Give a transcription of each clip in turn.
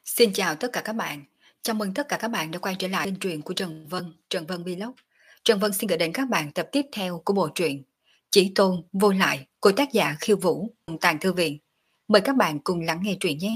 Xin chào tất cả các bạn. Chào mừng tất cả các bạn đã quay trở lại kênh truyện của Trần Vân Vlog. Trần Vân xin gửi đến các bạn tập tiếp theo của bộ truyện Chỉ Tôn Vô Lại của tác giả Khiêu Vũ, Tàng Thư Viện. Mời các bạn cùng lắng nghe truyện nhé.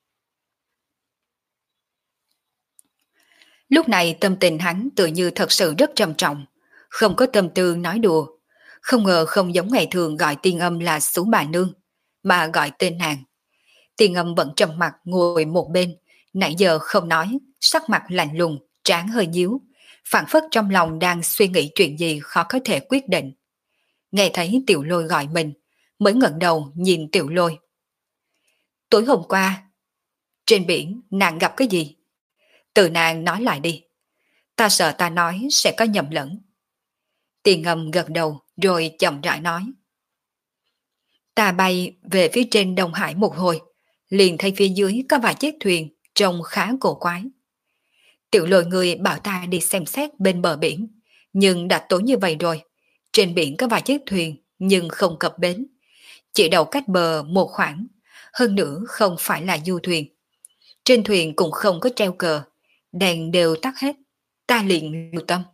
Lúc này tâm tình hắn tự như thật sự rất trầm trọng, không có tâm tư nói đùa. Không ngờ không giống ngày thường gọi Tiên Âm là Sú bà nương, mà gọi tên nàng. Tiên Âm vẫn trầm mặt ngồi một bên, nãy giờ không nói, sắc mặt lạnh lùng, trán hơi nhíu, phảng phất trong lòng đang suy nghĩ chuyện gì khó có thể quyết định. Nghe thấy Tiểu Lôi gọi mình, mới ngẩng đầu nhìn Tiểu Lôi. Tối hôm qua, trên biển nàng gặp cái gì? Từ nàng nói lại đi. Ta sợ ta nói sẽ có nhầm lẫn. Tiên Âm gật đầu rồi chậm rãi nói. Ta bay về phía trên Đông Hải một hồi, liền thấy phía dưới có vài chiếc thuyền trông khá cổ quái. Tiểu Lôi người bảo ta đi xem xét bên bờ biển, nhưng đã tối như vậy rồi. Trên biển có vài chiếc thuyền nhưng không cập bến, chỉ đầu cách bờ một khoảng, hơn nữa không phải là du thuyền. Trên thuyền cũng không có treo cờ, đèn đều tắt hết. Ta liền lưu tâm.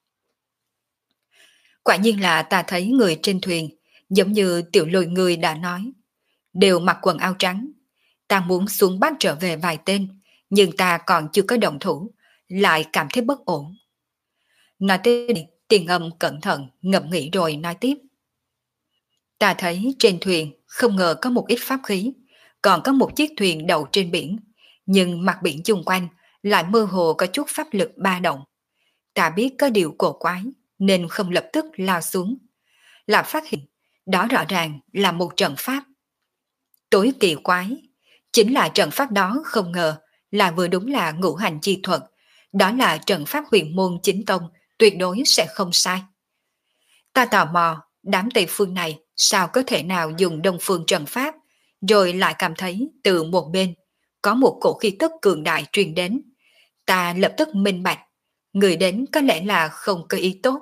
Quả nhiên là ta thấy người trên thuyền, giống như Tiểu Lôi người đã nói, đều mặc quần áo trắng. Ta muốn xuống bắt trở về vài tên, nhưng ta còn chưa có động thủ, lại cảm thấy bất ổn. Nói tới đây, Tiền Âm cẩn thận ngẫm nghĩ rồi nói tiếp. Ta thấy trên thuyền không ngờ có một ít pháp khí, còn có một chiếc thuyền đậu trên biển, nhưng mặt biển chung quanh lại mơ hồ có chút pháp lực ba động. Ta biết có điều cổ quái, nên không lập tức lao xuống. Là phát hiện, đó rõ ràng là một trận pháp. Tối kỳ quái, chính là trận pháp đó không ngờ là vừa đúng là ngũ hành chi thuật, đó là trận pháp huyền môn chính tông, tuyệt đối sẽ không sai. Ta tò mò, đám Tây phương này sao có thể nào dùng đông phương trận pháp, rồi lại cảm thấy từ một bên có một cổ khí tức cường đại truyền đến. Ta lập tức minh bạch, người đến có lẽ là không có ý tốt.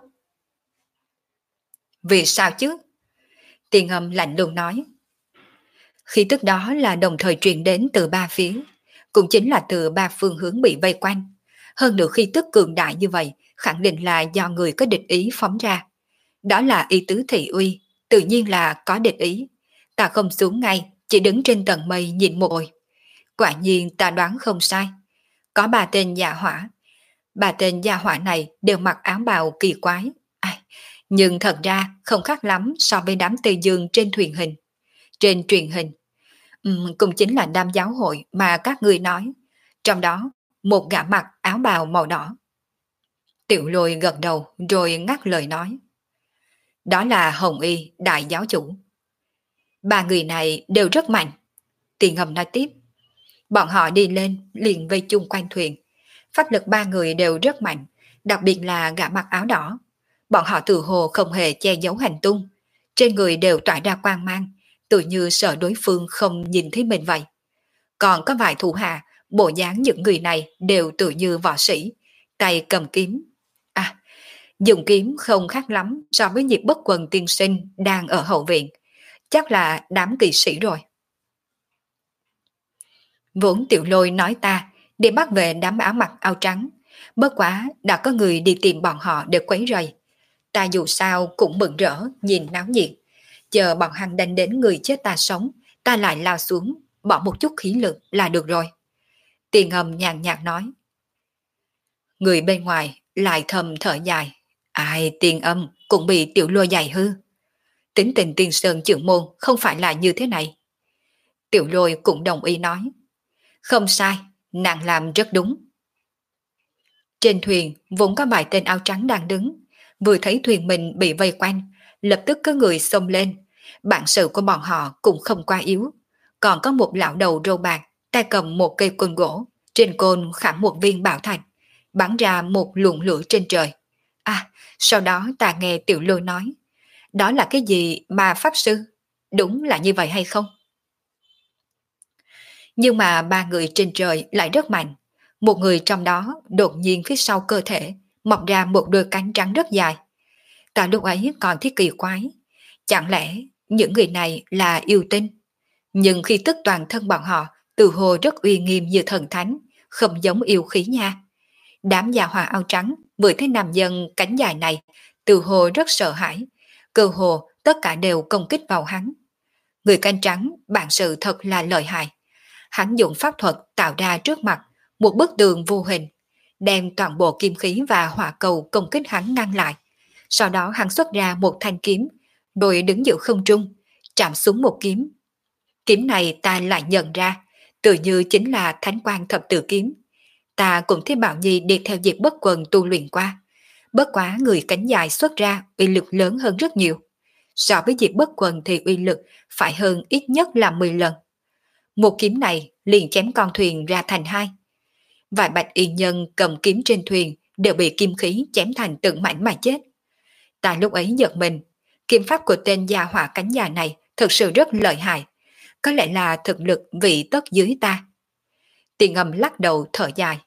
Vì sao chứ? Tiền Âm lạnh lùng nói. Khí tức đó là đồng thời truyền đến từ ba phía, cũng chính là từ ba phương hướng bị vây quanh. Hơn nữa khí tức cường đại như vậy khẳng định là do người có địch ý phóng ra. Đó là ý tứ thị uy, tự nhiên là có địch ý. Ta không xuống ngay, chỉ đứng trên tầng mây nhìn một hồi. Quả nhiên ta đoán không sai. Có ba tên gia hỏa. Ba tên gia hỏa này đều mặc áo bào kỳ quái. Nhưng thật ra không khác lắm so với đám Tây Dương trên thuyền hình. Trên truyền hình, cũng chính là đám giáo hội mà các ngươi nói. Trong đó, một gã mặc áo bào màu đỏ. Tiểu Lôi gật đầu rồi ngắt lời nói. Đó là Hồng Y, đại giáo chủ. Ba người này đều rất mạnh. Tiền Ngầm nói tiếp. Bọn họ đi lên liền vây chung quanh thuyền. Pháp lực ba người đều rất mạnh, đặc biệt là gã mặc áo đỏ. Bọn họ từ hồ không hề che giấu hành tung. Trên người đều tỏa ra quang mang, tự như sợ đối phương không nhìn thấy mình vậy. Còn có vài thủ hạ, bộ dáng những người này đều tự như võ sĩ, tay cầm kiếm. Dùng kiếm không khác lắm so với Nhiệt Bất Quần tiên sinh đang ở hậu viện. Chắc là đám kỵ sĩ rồi. Vốn Tiểu Lôi nói ta để bắt về đám áo mặc áo trắng. Bất quá đã có người đi tìm bọn họ để quấy rầy. Ta dù sao cũng mừng rỡ nhìn náo nhiệt. Chờ bọn hắn đánh đến người chết ta sống, ta lại lao xuống, bỏ một chút khí lực là được rồi. Tiền Ngầm nhàn nhạt nói. Người bên ngoài lại thầm thở dài. Ai, Tiền Âm cũng bị Tiểu Lôi dày hư. Tính tình Tiên Sơn trưởng môn không phải là như thế này. Tiểu Lôi cũng đồng ý nói. Không sai, nàng làm rất đúng. Trên thuyền vốn có vài tên áo trắng đang đứng. Vừa thấy thuyền mình bị vây quanh, lập tức có người xông lên. Bản sự của bọn họ cũng không quá yếu. Còn có một lão đầu râu bạc, tay cầm một cây côn gỗ, trên côn khảm một viên bảo thạch, bắn ra một luồng lửa trên trời. Sau đó ta nghe Tiểu Lôi nói, đó là cái gì mà pháp sư? Đúng là như vậy hay không? Nhưng mà ba người trên trời lại rất mạnh. Một người trong đó đột nhiên phía sau cơ thể mọc ra một đôi cánh trắng rất dài. Ta lúc ấy còn thấy kỳ quái. Chẳng lẽ những người này là yêu tinh? Nhưng khi tức toàn thân bọn họ từ hồ rất uy nghiêm như thần thánh, không giống yêu khí nha. Đám già hòa áo trắng vừa thấy nam nhân cánh dài này, từ hồ rất sợ hãi, cơ hồ tất cả đều công kích vào hắn. Người cánh trắng bản sự thật là lợi hại. Hắn dùng pháp thuật tạo ra trước mặt một bức tường vô hình, đem toàn bộ kim khí và hỏa cầu công kích hắn ngăn lại. Sau đó hắn xuất ra một thanh kiếm, rồi đứng giữa không trung, chạm xuống một kiếm. Kiếm này ta lại nhận ra, tự như chính là Thánh Quang Thập Tự Kiếm. Ta cũng thấy Bảo Nhi đi theo Diệt Bất Quần tu luyện qua. Bất quá người cánh dài xuất ra uy lực lớn hơn rất nhiều. So với Diệt Bất Quần thì uy lực phải hơn ít nhất là 10 lần. Một kiếm này liền chém con thuyền ra thành hai. Vài bạch y nhân cầm kiếm trên thuyền đều bị kim khí chém thành từng mảnh mà chết. Ta lúc ấy giật mình, kiếm pháp của tên gia hỏa cánh già này thực sự rất lợi hại, có lẽ là thực lực vị tất dưới ta. Tiền Ngầm lắc đầu thở dài.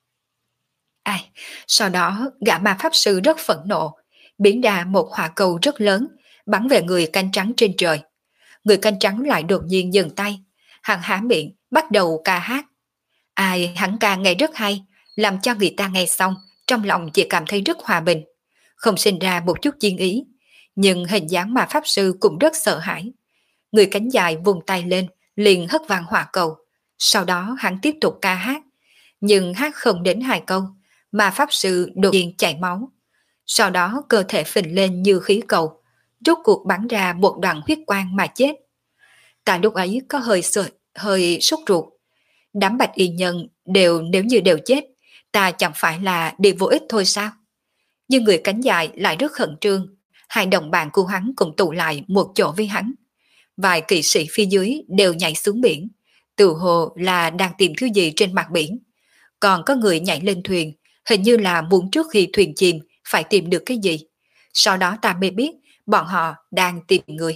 Ai, sau đó gã ma pháp sư rất phẫn nộ, biến ra một hỏa cầu rất lớn, bắn về người cánh trắng trên trời. Người cánh trắng lại đột nhiên dừng tay, hắn há miệng bắt đầu ca hát. Ai, hắn ca nghe rất hay, làm cho người ta nghe xong trong lòng chỉ cảm thấy rất hòa bình, không sinh ra một chút chiến ý, nhưng hình dáng ma pháp sư cũng rất sợ hãi. Người cánh dài vùng tay lên, liền hất vang hỏa cầu. Sau đó hắn tiếp tục ca hát, nhưng hát không đến 2 câu, ma pháp sư đột nhiên chảy máu. Sau đó cơ thể phình lên như khí cầu, rốt cuộc bắn ra một đoạn huyết quang mà chết. Ta lúc ấy có hơi sốt ruột. Đám bạch y nhân đều nếu như đều chết, ta chẳng phải là đi vô ích thôi sao? Nhưng người cánh dài lại rất khẩn trương, hai đồng bạn của hắn cùng tụ lại một chỗ với hắn. Vài kỵ sĩ phía dưới đều nhảy xuống biển, tự hồ là đang tìm thứ gì trên mặt biển. Còn có người nhảy lên thuyền, hình như là muốn trước khi thuyền chìm phải tìm được cái gì. Sau đó ta mới biết bọn họ đang tìm người.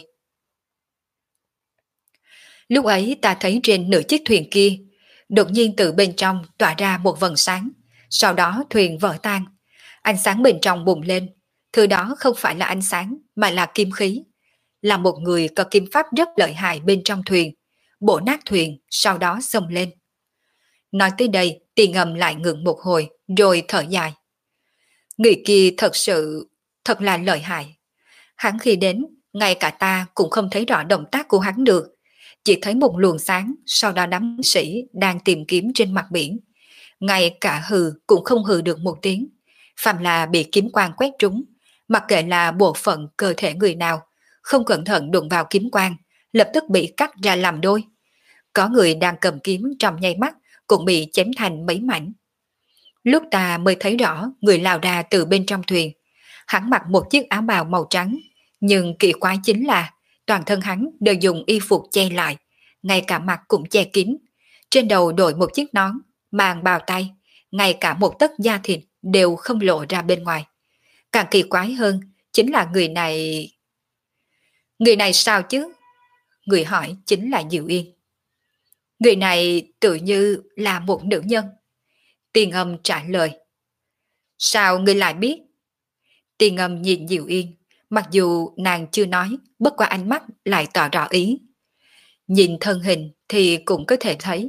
Lúc ấy ta thấy trên nửa chiếc thuyền kia, đột nhiên từ bên trong tỏa ra một vầng sáng, sau đó thuyền vỡ tan. Ánh sáng bên trong bùng lên, thứ đó không phải là ánh sáng mà là kim khí. Là một người có kim pháp rất lợi hại bên trong thuyền, bổ nát thuyền, sau đó xông lên. Nói tới đây, Tiền Ngầm lại ngừng một hồi, rồi thở dài. Người kia thật là lợi hại. Hắn khi đến, ngay cả ta cũng không thấy rõ động tác của hắn được. Chỉ thấy một luồng sáng, sau đó đám sĩ đang tìm kiếm trên mặt biển. Ngay cả hừ cũng không hừ được một tiếng. Phàm là bị kiếm quang quét trúng, mặc kệ là bộ phận cơ thể người nào, không cẩn thận đụng vào kiếm quang, lập tức bị cắt ra làm đôi. Có người đang cầm kiếm trong nháy mắt, cũng bị chém thành mấy mảnh. Lúc ta mới thấy rõ người lao ra từ bên trong thuyền. Hắn mặc một chiếc áo bào màu trắng, nhưng kỳ quái chính là toàn thân hắn đều dùng y phục che lại, ngay cả mặt cũng che kín. Trên đầu đội một chiếc nón, mang bao tay, ngay cả một tấc da thịt đều không lộ ra bên ngoài. Càng kỳ quái hơn chính là người này... Người này sao chứ? Người hỏi chính là Diệu Yên. Người này tự như là một nữ nhân. Tiền Âm trả lời. Sao người lại biết? Tiền Âm nhìn Diệu Yên, mặc dù nàng chưa nói, bất qua ánh mắt lại tỏ rõ ý. Nhìn thân hình thì cũng có thể thấy.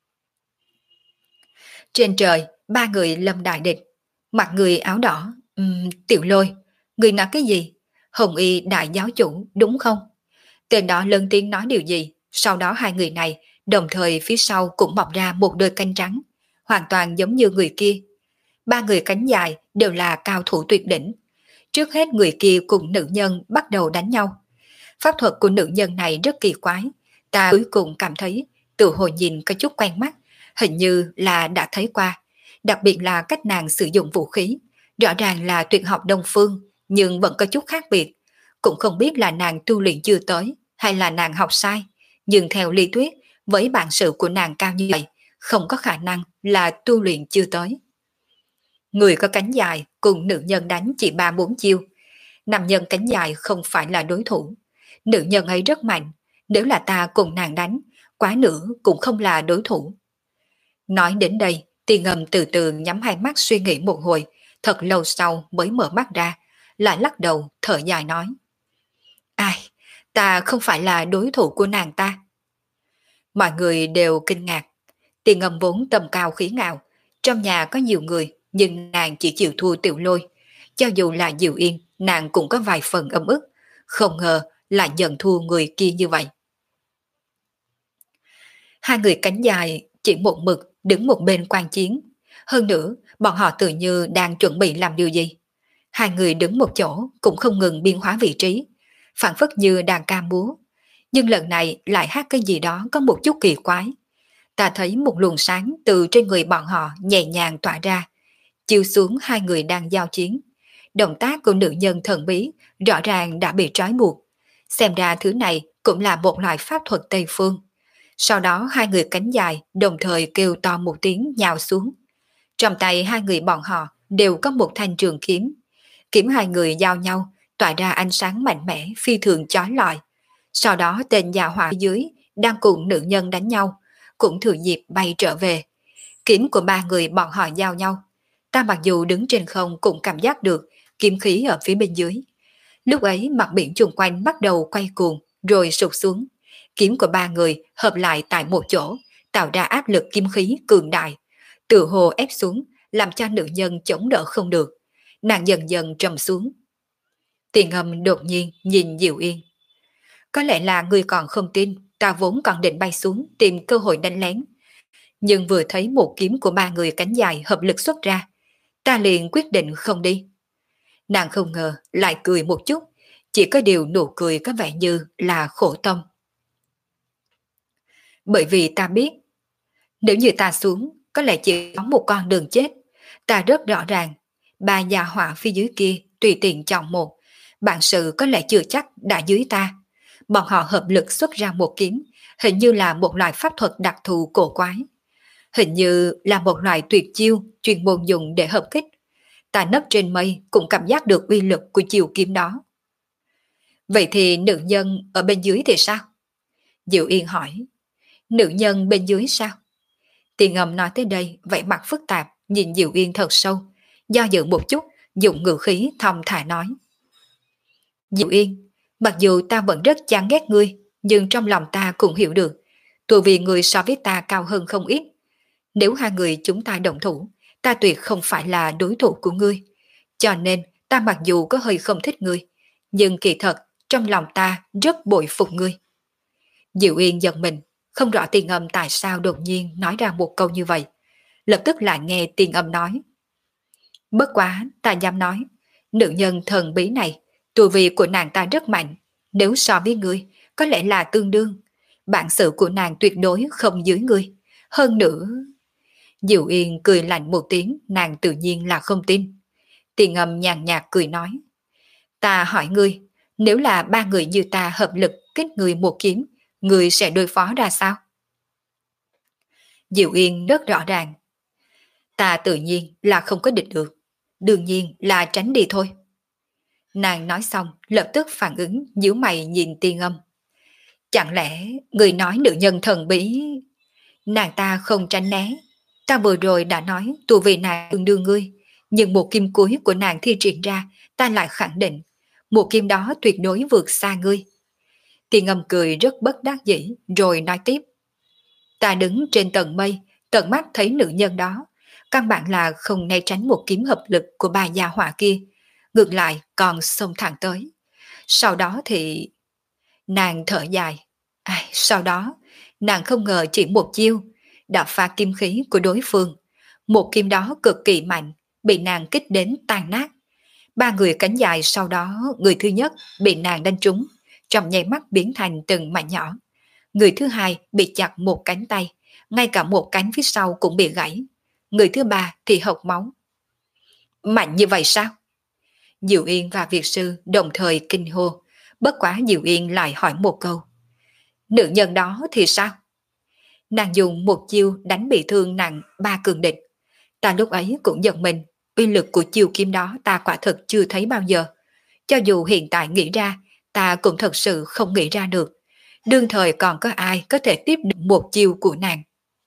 Trên trời, 3 người lâm đại địch, mặc người áo đỏ. Tiểu Lôi, người nói cái gì? Hồng Y đại giáo chủ đúng không? Tên đó lớn tiếng nói điều gì? Sau đó hai người này đồng thời phía sau cũng mọc ra một đôi cánh trắng, hoàn toàn giống như người kia. 3 người cánh dài đều là cao thủ tuyệt đỉnh. Trước hết người kia cùng nữ nhân bắt đầu đánh nhau. Pháp thuật của nữ nhân này rất kỳ quái. Ta cuối cùng cảm thấy tự hồ nhìn có chút quen mắt, hình như là đã thấy qua. Đặc biệt là cách nàng sử dụng vũ khí. Rõ ràng là tuyệt học Đông Phương, nhưng vẫn có chút khác biệt. Cũng không biết là nàng tu luyện chưa tới, hay là nàng học sai. Nhưng theo lý thuyết, với bản sự của nàng cao như vậy, không có khả năng là tu luyện chưa tới. Người có cánh dài cùng nữ nhân đánh chỉ 3-4 chiêu. Nam nhân cánh dài không phải là đối thủ. Nữ nhân ấy rất mạnh, nếu là ta cùng nàng đánh, quá nữa cũng không là đối thủ. Nói đến đây, Tiền Ngầm từ từ nhắm hai mắt suy nghĩ một hồi, thật lâu sau mới mở mắt ra, lại lắc đầu thở dài nói. Ai, ta không phải là đối thủ của nàng ta. Mọi người đều kinh ngạc. Tiền Ngâm vốn tầm cao khí ngạo, trong nhà có nhiều người, nhưng nàng chỉ chịu thua Tiểu Lôi. Cho dù là Diệu Yên, nàng cũng có vài phần ấm ức, không ngờ lại nhận thua người kia như vậy. Hai người cánh dài chỉ một mực đứng một bên quan chiến. Hơn nữa, bọn họ tự như đang chuẩn bị làm điều gì. Hai người đứng một chỗ cũng không ngừng biến hóa vị trí, phản phất như đàn ca múa. Nhưng lần này lại hát cái gì đó có một chút kỳ quái. Ta thấy một luồng sáng từ trên người bọn họ nhẹ nhàng tỏa ra, chiếu xuống hai người đang giao chiến. Động tác của nữ nhân thần bí rõ ràng đã bị trói buộc. Xem ra thứ này cũng là một loại pháp thuật Tây Phương. Sau đó hai người cánh dài đồng thời kêu to một tiếng nhào xuống. Trong tay hai người bọn họ đều có một thanh trường kiếm. Kiếm hai người giao nhau, tỏa ra ánh sáng mạnh mẽ phi thường chói lọi. Sau đó tên già họa dưới đang cùng nữ nhân đánh nhau, cũng thừa dịp bay trở về. Kiếm của ba người bọn họ giao nhau. Ta mặc dù đứng trên không cũng cảm giác được kiếm khí ở phía bên dưới. Lúc ấy mặt biển chung quanh bắt đầu quay cuồng rồi sụt xuống. Kiếm của ba người hợp lại tại một chỗ, tạo ra áp lực kiếm khí cường đại. Tự hồ ép xuống, làm cho nữ nhân chống đỡ không được. Nàng dần dần trầm xuống. Tiền Ngâm đột nhiên nhìn Diệu Yên. Có lẽ là người còn không tin, ta vốn còn định bay xuống tìm cơ hội đánh lén. Nhưng vừa thấy một kiếm của ba người cánh dài hợp lực xuất ra, ta liền quyết định không đi. Nàng không ngờ lại cười một chút, chỉ có điều nụ cười có vẻ như là khổ tâm. Bởi vì ta biết, nếu như ta xuống, có lẽ chỉ có một con đường chết. Ta rất rõ ràng, ba già họa phía dưới kia tùy tiện chọn một, bản sự có lẽ chưa chắc đã dưới ta. Bọn họ hợp lực xuất ra một kiếm, hình như là một loại pháp thuật đặc thù cổ quái. Hình như là một loại tuyệt chiêu chuyên môn dùng để hợp kích. Ta nấp trên mây cũng cảm giác được uy lực của chiều kiếm đó. Vậy thì nữ nhân ở bên dưới thì sao? Diệu Yên hỏi. Nữ nhân bên dưới sao? Tiền Ngâm nói tới đây vẻ mặt phức tạp, nhìn Diệu Yên thật sâu, do dự một chút, dùng ngữ khí thong thả nói. Diệu Yên, mặc dù ta vẫn rất chán ghét ngươi, nhưng trong lòng ta cũng hiểu được, tu vì người so với ta cao hơn không ít. Nếu hai người chúng ta đồng thủ, ta tuyệt không phải là đối thủ của ngươi. Cho nên ta mặc dù có hơi không thích ngươi, nhưng kỳ thật trong lòng ta rất bội phục ngươi. Diệu Yên giật mình, không rõ Tiền Ngâm tại sao đột nhiên nói ra một câu như vậy. Lập tức lại nghe Tiền Ngâm nói. Bất quá ta dám nói, nữ nhân thần bí này, tu vi của nàng ta rất mạnh, nếu so với ngươi, có lẽ là tương đương. Bản sự của nàng tuyệt đối không dưới ngươi. Hơn nữa... Diệu Yên cười lạnh một tiếng, nàng tự nhiên là không tin. Tiền Ngâm nhàn nhạt cười nói. Ta hỏi ngươi, nếu là ba người như ta hợp lực kích người một kiếm, ngươi sẽ đối phó ra sao? Diệu Yên rất rõ ràng. Ta tự nhiên là không có địch được, đương nhiên là tránh đi thôi. Nàng nói xong, lập tức phản ứng, nhíu mày nhìn Tiền Ngâm. Chẳng lẽ người nói nữ nhân thần bí... Nàng ta không tránh né. Ta vừa rồi đã nói tu vì nàng tương đương ngươi, nhưng một kim cuối của nàng thi triển ra, ta lại khẳng định, một kim đó tuyệt đối vượt xa ngươi. Tiền Ngâm cười rất bất đắc dĩ, rồi nói tiếp. Ta đứng trên tầng mây, tận mắt thấy nữ nhân đó, căn bản là không né tránh một kiếm hợp lực của bà già họa kia, ngược lại còn xông thẳng tới. Sau đó thì... Nàng thở dài. Sau đó, nàng không ngờ chỉ một chiêu, đã phá kim khí của đối phương. Một kim đó cực kỳ mạnh, bị nàng kích đến tan nát. Ba người cánh dài sau đó, người thứ nhất bị nàng đánh trúng, trong nháy mắt biến thành từng mảnh nhỏ. Người thứ hai bị chặt một cánh tay, ngay cả một cánh phía sau cũng bị gãy. Người thứ ba thì hộc máu. Mạnh như vậy sao? Diệu Yên và Việt Sư đồng thời kinh hô, bất quá Diệu Yên lại hỏi một câu. Nữ nhân đó thì sao? Nàng dùng một chiêu đánh bị thương nặng ba cường địch. Ta lúc ấy cũng giật mình, uy lực của chiêu kiếm đó ta quả thực chưa thấy bao giờ. Cho dù hiện tại nghĩ ra, ta cũng thật sự không nghĩ ra được. Đương thời còn có ai có thể tiếp được một chiêu của nàng.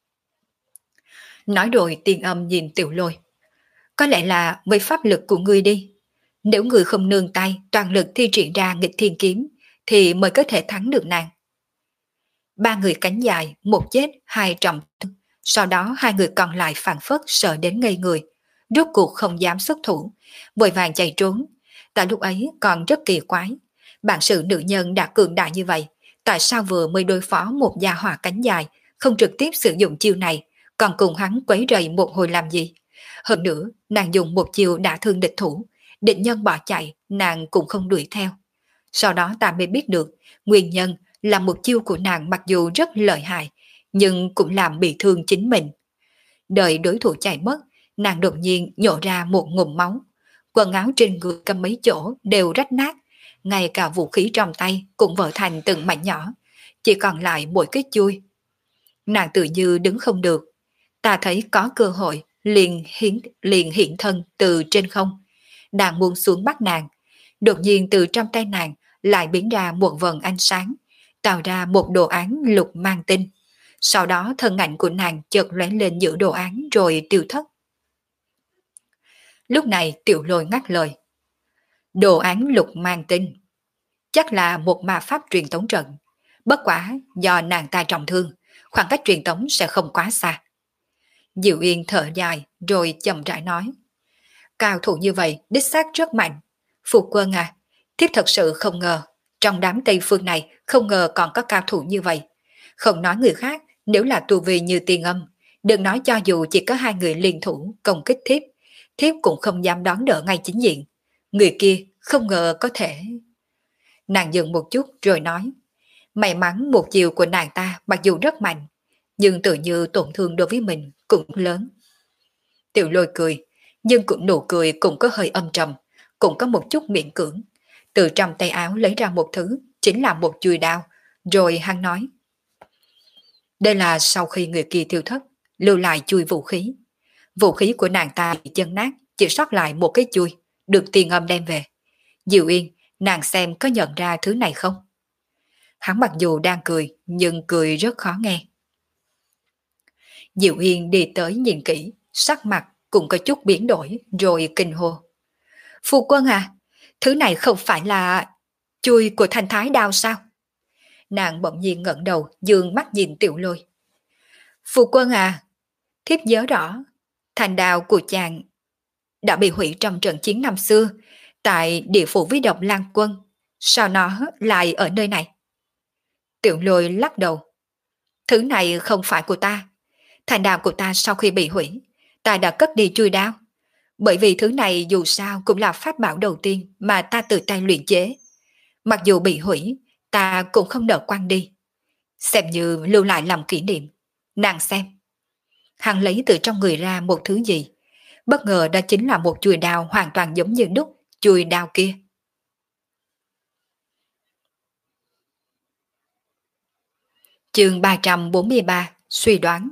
Nói rồi Tiền Âm nhìn Tiểu Lôi. Có lẽ là với pháp lực của ngươi đi. Nếu ngươi không nương tay toàn lực thi triển ra nghịch thiên kiếm, thì mới có thể thắng được nàng. Ba người cánh dài, một chết, hai trọng thương. Sau đó hai người còn lại phản phất sợ đến ngây người, rốt cuộc không dám xuất thủ, vội vàng chạy trốn. Tại lúc ấy còn rất kỳ quái, bản sự nữ nhân đã cường đại như vậy, tại sao vừa mới đối phó một gia hỏa cánh dài, không trực tiếp sử dụng chiêu này, còn cùng hắn quấy rầy một hồi làm gì? Hơn nữa, nàng dùng một chiêu đã thương địch thủ, địch nhân bỏ chạy, nàng cũng không đuổi theo. Sau đó ta mới biết được, nguyên nhân là một chiêu của nàng mặc dù rất lợi hại, nhưng cũng làm bị thương chính mình. Đợi đối thủ chạy mất, nàng đột nhiên nhổ ra một ngụm máu. Quần áo trên người cầm mấy chỗ đều rách nát, ngay cả vũ khí trong tay cũng vỡ thành từng mảnh nhỏ, chỉ còn lại mỗi cái chui. Nàng tự như đứng không được. Ta thấy có cơ hội, liền hiện thân từ trên không. Nàng muốn xuống bắt nàng. Đột nhiên từ trong tay nàng lại biến ra một vần ánh sáng, tạo ra một đồ án lục mang tinh. Sau đó thân ảnh của nàng chợt lóe lên giữa đồ án rồi tiêu thất. Lúc này Tiểu Lôi ngắt lời. Đồ án lục mang tinh. Chắc là một ma pháp truyền tống trận. Bất quả do nàng ta trọng thương, khoảng cách truyền tống sẽ không quá xa. Diệu Yên thở dài rồi chậm rãi nói. Cao thủ như vậy đích xác rất mạnh. Phu quân à, thiếp thật sự không ngờ, trong đám Tây Phương này không ngờ còn có cao thủ như vậy. Không nói người khác, nếu là tu vi như Tiên Âm, đừng nói cho dù chỉ có hai người liên thủ công kích thiếp, thiếp cũng không dám đón đỡ ngay chính diện. Người kia không ngờ có thể. Nàng dừng một chút rồi nói, may mắn một chiều của nàng ta mặc dù rất mạnh, nhưng tự như tổn thương đối với mình cũng lớn. Tiểu Lôi cười, nhưng cũng nụ cười cũng có hơi âm trầm, cũng có một chút miễn cưỡng. Từ trong tay áo lấy ra một thứ, chính là một chùy đao, rồi hắn nói. Đây là sau khi người kia tiêu thất, lưu lại chui vũ khí. Vũ khí của nàng ta bị chân nát, chỉ sót lại một cái chui, được Tiền Âm đem về. Diệu Yên, nàng xem có nhận ra thứ này không? Hắn mặc dù đang cười, nhưng cười rất khó nghe. Diệu Yên đi tới nhìn kỹ, sắc mặt cũng có chút biến đổi, rồi kinh hô. Phu quân à, thứ này không phải là chui của thanh thái đao sao? Nàng bỗng nhiên ngẩng đầu, dương mắt nhìn Tiểu Lôi. Phu quân à, thiếp nhớ rõ, thanh đao của chàng đã bị hủy trong trận chiến năm xưa, tại địa phủ với độc Lan Quân. Sao nó lại ở nơi này? Tiểu Lôi lắc đầu. Thứ này không phải của ta. Thanh đao của ta sau khi bị hủy, ta đã cất đi chui đao. Bởi vì thứ này dù sao cũng là pháp bảo đầu tiên mà ta tự tay luyện chế. Mặc dù bị hủy, ta cũng không nỡ quăng đi. Xem như lưu lại làm kỷ niệm. Nàng xem. Hắn lấy từ trong người ra một thứ gì. Bất ngờ đó chính là một chùy đao hoàn toàn giống như đúc chùy đao kia. Chương 343, suy đoán.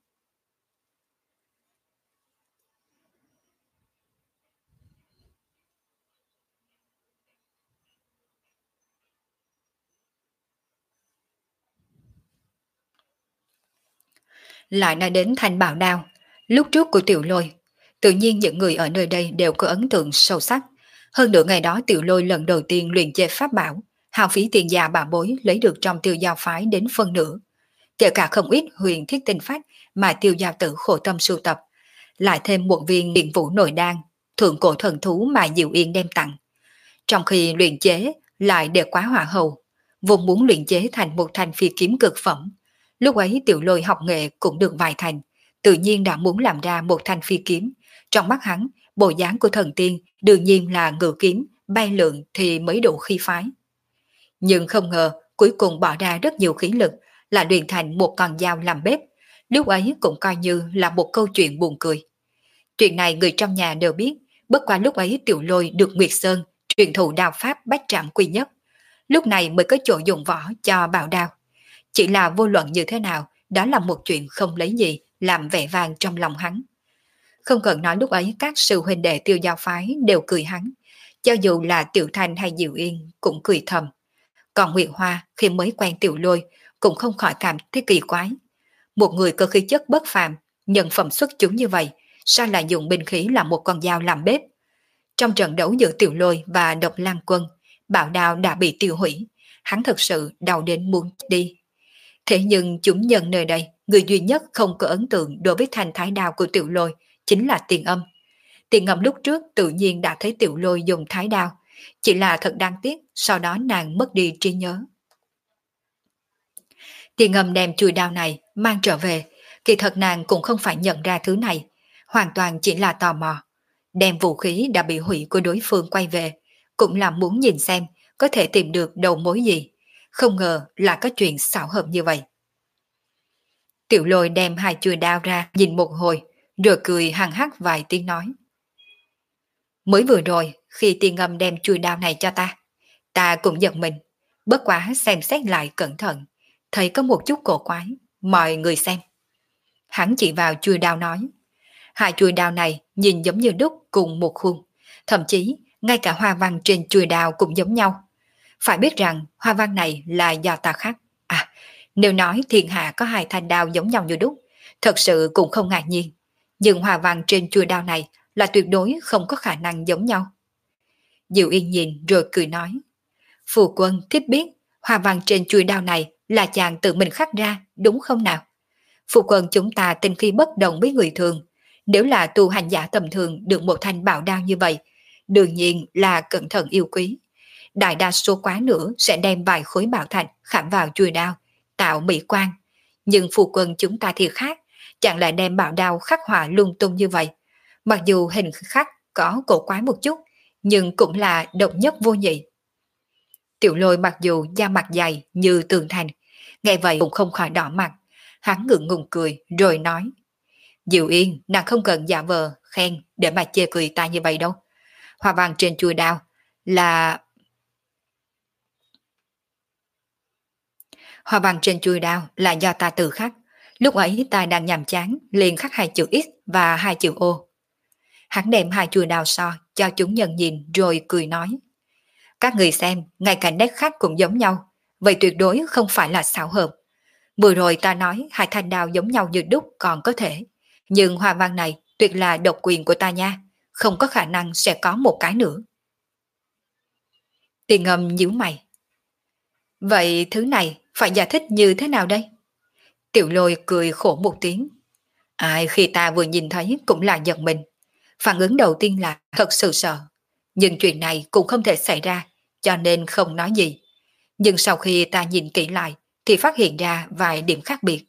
Lại nói đến thanh bảo đao, lúc trước của Tiểu Lôi, tự nhiên những người ở nơi đây đều có ấn tượng sâu sắc. Hơn nữa ngày đó Tiểu Lôi lần đầu tiên luyện chế pháp bảo, hao phí tiền già bà bối lấy được trong Tiêu Giao phái đến phân nửa, kể cả không ít huyền thiết tinh phách mà Tiêu Giao tử khổ tâm sưu tập, lại thêm một viên điện vũ nội đan, thượng cổ thần thú mà Diệu Yên đem tặng. Trong khi luyện chế lại để quá hỏa hầu, vốn muốn luyện chế thành một thanh phi kiếm cực phẩm. Lúc ấy Tiểu Lôi học nghệ cũng được vài thành, tự nhiên đã muốn làm ra một thanh phi kiếm. Trong mắt hắn, bộ dáng của thần tiên đương nhiên là ngự kiếm, bay lượn thì mới đủ khí phái. Nhưng không ngờ cuối cùng bỏ ra rất nhiều khí lực là luyện thành một con dao làm bếp. Lúc ấy cũng coi như là một câu chuyện buồn cười. Chuyện này người trong nhà đều biết, bất qua lúc ấy Tiểu Lôi được Nguyệt Sơn truyền thụ đao pháp bách trảm quy nhất. Lúc này mới có chỗ dùng võ cho bảo đao. Chỉ là vô luận như thế nào, đó là một chuyện không lấy gì làm vẻ vang trong lòng hắn. Không cần nói lúc ấy các sư huynh đệ Tiêu Giao phái đều cười hắn, cho dù là Tiểu Thanh hay Diệu Yên cũng cười thầm. Còn Nguyệt Hoa khi mới quen Tiểu Lôi cũng không khỏi cảm thấy kỳ quái. Một người có khí chất bất phàm, nhân phẩm xuất chúng như vậy, sao lại dùng binh khí là một con dao làm bếp? Trong trận đấu giữa Tiểu Lôi và Độc Lan Quân, bảo đao đã bị tiêu hủy, hắn thật sự đau đến muốn chết đi. Thế nhưng chúng nhân nơi đây, người duy nhất không có ấn tượng đối với thanh thái đao của Tiểu Lôi chính là Tiền Âm. Tiền Âm lúc trước tự nhiên đã thấy Tiểu Lôi dùng thái đao, chỉ là thật đáng tiếc, sau đó nàng mất đi trí nhớ. Tiền Âm đem chùi đao này mang trở về, kỳ thật nàng cũng không phải nhận ra thứ này, hoàn toàn chỉ là tò mò. Đem vũ khí đã bị hủy của đối phương quay về, cũng là muốn nhìn xem có thể tìm được đầu mối gì. Không ngờ là có chuyện xảo hợp như vậy. Tiểu Lôi đem hai chùi đao ra nhìn một hồi, rồi cười hằng hắc vài tiếng nói. Mới vừa rồi, khi Tiền Âm đem chùi đao này cho ta cũng giật mình, bất quá xem xét lại cẩn thận, thấy có một chút cổ quái, mọi người xem. Hắn chỉ vào chùi đao nói, hai chùi đao này nhìn giống như đúc cùng một khuôn, thậm chí ngay cả hoa văn trên chùi đao cũng giống nhau. Phải biết rằng hoa văn này là do ta khắc. À, nếu nói thiên hạ có hai thanh đao giống nhau như đúc, thật sự cũng không ngạc nhiên. Nhưng hoa văn trên chùi đao này là tuyệt đối không có khả năng giống nhau. Diệu Yên nhìn rồi cười nói, Phù Quân thiếp biết hoa văn trên chùi đao này là chàng tự mình khắc ra, đúng không nào? Phù Quân chúng ta tinh khi bất đồng với người thường, nếu là tu hành giả tầm thường được một thanh bảo đao như vậy, đương nhiên là cẩn thận yêu quý. Đại đa số quá nữa sẽ đem vài khối bảo thạch khảm vào chùi đao, tạo mỹ quan. Nhưng Phù Quân chúng ta thì khác, chẳng lại đem bảo đao khắc họa lung tung như vậy. Mặc dù hình khắc có cổ quái một chút, nhưng cũng là độc nhất vô nhị. Tiểu Lôi mặc dù da mặt dày như tường thành, nghe vậy cũng không khỏi đỏ mặt. Hắn ngượng ngùng cười rồi nói, Diệu Yên, nàng không cần giả vờ khen để mà chê cười ta như vậy đâu. Hoa văn trên chùi đao là hoa văn trên chùi đao là do ta tự khắc. Lúc ấy ta đang nhàm chán liền khắc hai chữ X và hai chữ O. Hắn đem hai chùi đao so cho chúng nhân nhìn rồi cười nói, các người xem, ngay cả nét khắc cũng giống nhau, vậy tuyệt đối không phải là xảo hợp. Vừa rồi ta nói hai thanh đao giống nhau như đúc còn có thể, nhưng hoa văn này tuyệt là độc quyền của ta nha, không có khả năng sẽ có một cái nữa. Tiền Âm nhíu mày. Vậy thứ này phải giải thích như thế nào đây? Tiểu Lôi cười khổ một tiếng. Ai khi ta vừa nhìn thấy cũng là giật mình. Phản ứng đầu tiên là thật sự sợ. Nhưng chuyện này cũng không thể xảy ra, cho nên không nói gì. Nhưng sau khi ta nhìn kỹ lại thì phát hiện ra vài điểm khác biệt.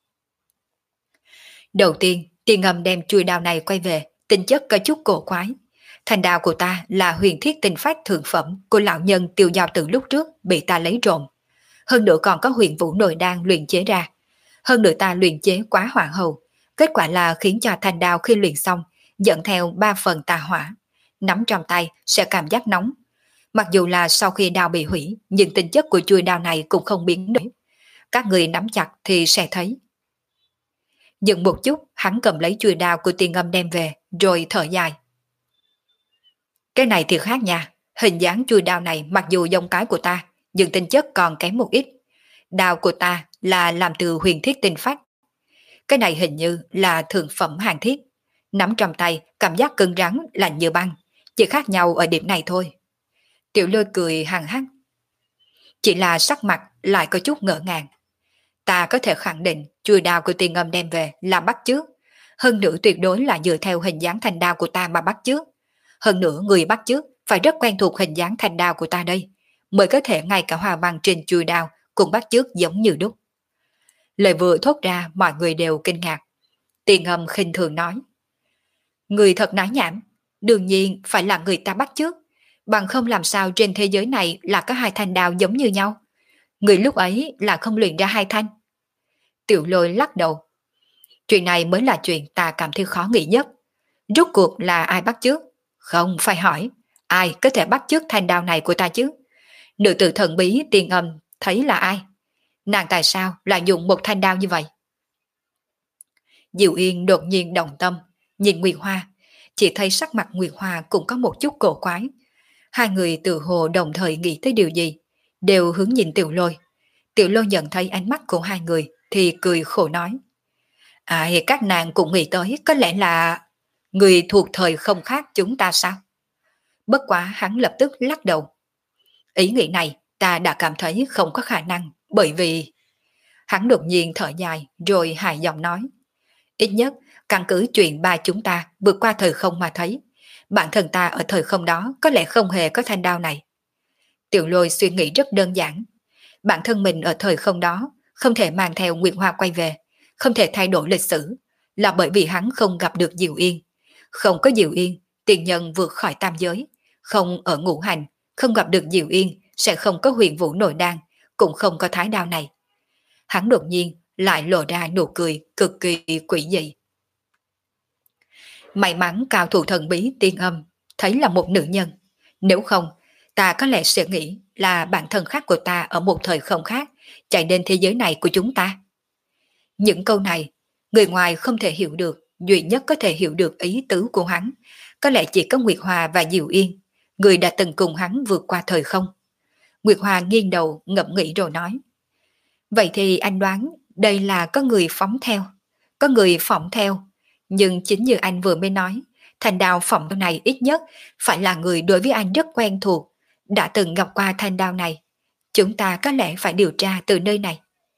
Đầu tiên, Tiền Âm đem chuôi đao này quay về, tính chất có chút cổ quái. Thành đao của ta là huyền thiết tinh phách thượng phẩm của lão nhân Tiêu Giao Tử lúc trước bị ta lấy trộm. Hơn nữa còn có huyền vũ nội đan luyện chế ra. Hơn nữa ta luyện chế quá hoàn hậu, kết quả là khiến cho thành đao khi luyện xong dẫn theo 3 phần tà hỏa, nắm trong tay sẽ cảm giác nóng. Mặc dù là sau khi đao bị hủy, nhưng tính chất của chuôi đao này cũng không biến đổi. Các người nắm chặt thì sẽ thấy. Dừng một chút, hắn cầm lấy chuôi đao của Tiền Âm đem về, rồi thở dài. Cái này thì khác nha, hình dáng chuôi đao này mặc dù giống cái của ta, nhưng tính chất còn kém một ít. Đao của ta là làm từ huyền thiết tinh phách. Cái này hình như là thượng phẩm hàng thiết. Nắm trong tay, cảm giác cứng rắn, lạnh như băng. Chỉ khác nhau ở điểm này thôi. Tiểu Lôi cười hằng hắc. Chỉ là sắc mặt lại có chút ngỡ ngàng. Ta có thể khẳng định chuôi đao của Tiền Âm đem về là bắt chước. Hơn nữa tuyệt đối là dựa theo hình dáng thanh đao của ta mà bắt chước. Hơn nữa người bắt chước phải rất quen thuộc hình dáng thanh đao của ta đây, mới có thể ngay cả hoa văn trên chuôi đao cũng bắt chước giống như đúc. Lời vừa thốt ra mọi người đều kinh ngạc. Tiền Âm khinh thường nói, người thật nói nhảm, đương nhiên phải là người ta bắt chước, bằng không làm sao trên thế giới này là có hai thanh đao giống như nhau. Người lúc ấy là không luyện ra hai thanh. Tiểu Lôi lắc đầu. Chuyện này mới là chuyện ta cảm thấy khó nghĩ nhất. Rốt cuộc là ai bắt chước? Không phải hỏi, ai có thể bắt chước thanh đao này của ta chứ? Nữ tử thần bí Tiền Âm thấy là ai? Nàng tại sao lại dùng một thanh đao như vậy? Diệu Yên đột nhiên động tâm, nhìn Nguyệt Hoa, chỉ thấy sắc mặt Nguyệt Hoa cũng có một chút cổ quái. Hai người tự hồ đồng thời nghĩ tới điều gì, đều hướng nhìn Tiểu Lôi. Tiểu Lôi nhận thấy ánh mắt của hai người thì cười khổ nói, các nàng cũng nghĩ tới có lẽ là người thuộc thời không khác chúng ta sao? Bất quá hắn lập tức lắc đầu. Ý nghĩ này ta đã cảm thấy không có khả năng, bởi vì Hắn đột nhiên thở dài rồi hài giọng nói. Ít nhất, căn cứ chuyện ba chúng ta vượt qua thời không mà thấy. Bản thân ta ở thời không đó có lẽ không hề có thanh đao này. Tiểu Lôi suy nghĩ rất đơn giản. Bản thân mình ở thời không đó không thể mang theo Nguyệt Hoa quay về, không thể thay đổi lịch sử, là bởi vì hắn không gặp được Diệu Yên. Không có Diệu Yên, tiền nhân vượt khỏi tam giới, không ở ngũ hành, không gặp được Diệu Yên sẽ không có huyền vũ nội đan, cũng không có thái đao này. Hắn đột nhiên lại lộ ra nụ cười cực kỳ quỷ dị. May mắn cao thủ thần bí tiên âm thấy là một nữ nhân, nếu không ta có lẽ sẽ nghĩ là bản thân khác của ta ở một thời không khác chạy đến thế giới này của chúng ta. Những câu này người ngoài không thể hiểu được, duy nhất có thể hiểu được ý tứ của hắn có lẽ chỉ có Nguyệt Hoa và Diệu Yên, người đã từng cùng hắn vượt qua thời không. Nguyệt Hoa nghiêng đầu ngẫm nghĩ rồi nói, vậy thì anh đoán đây là có người phóng theo, có người phỏng theo, nhưng chính như anh vừa mới nói, thanh đao phỏng theo này ít nhất phải là người đối với anh rất quen thuộc, đã từng gặp qua thanh đao này. Chúng ta có lẽ phải điều tra từ nơi này.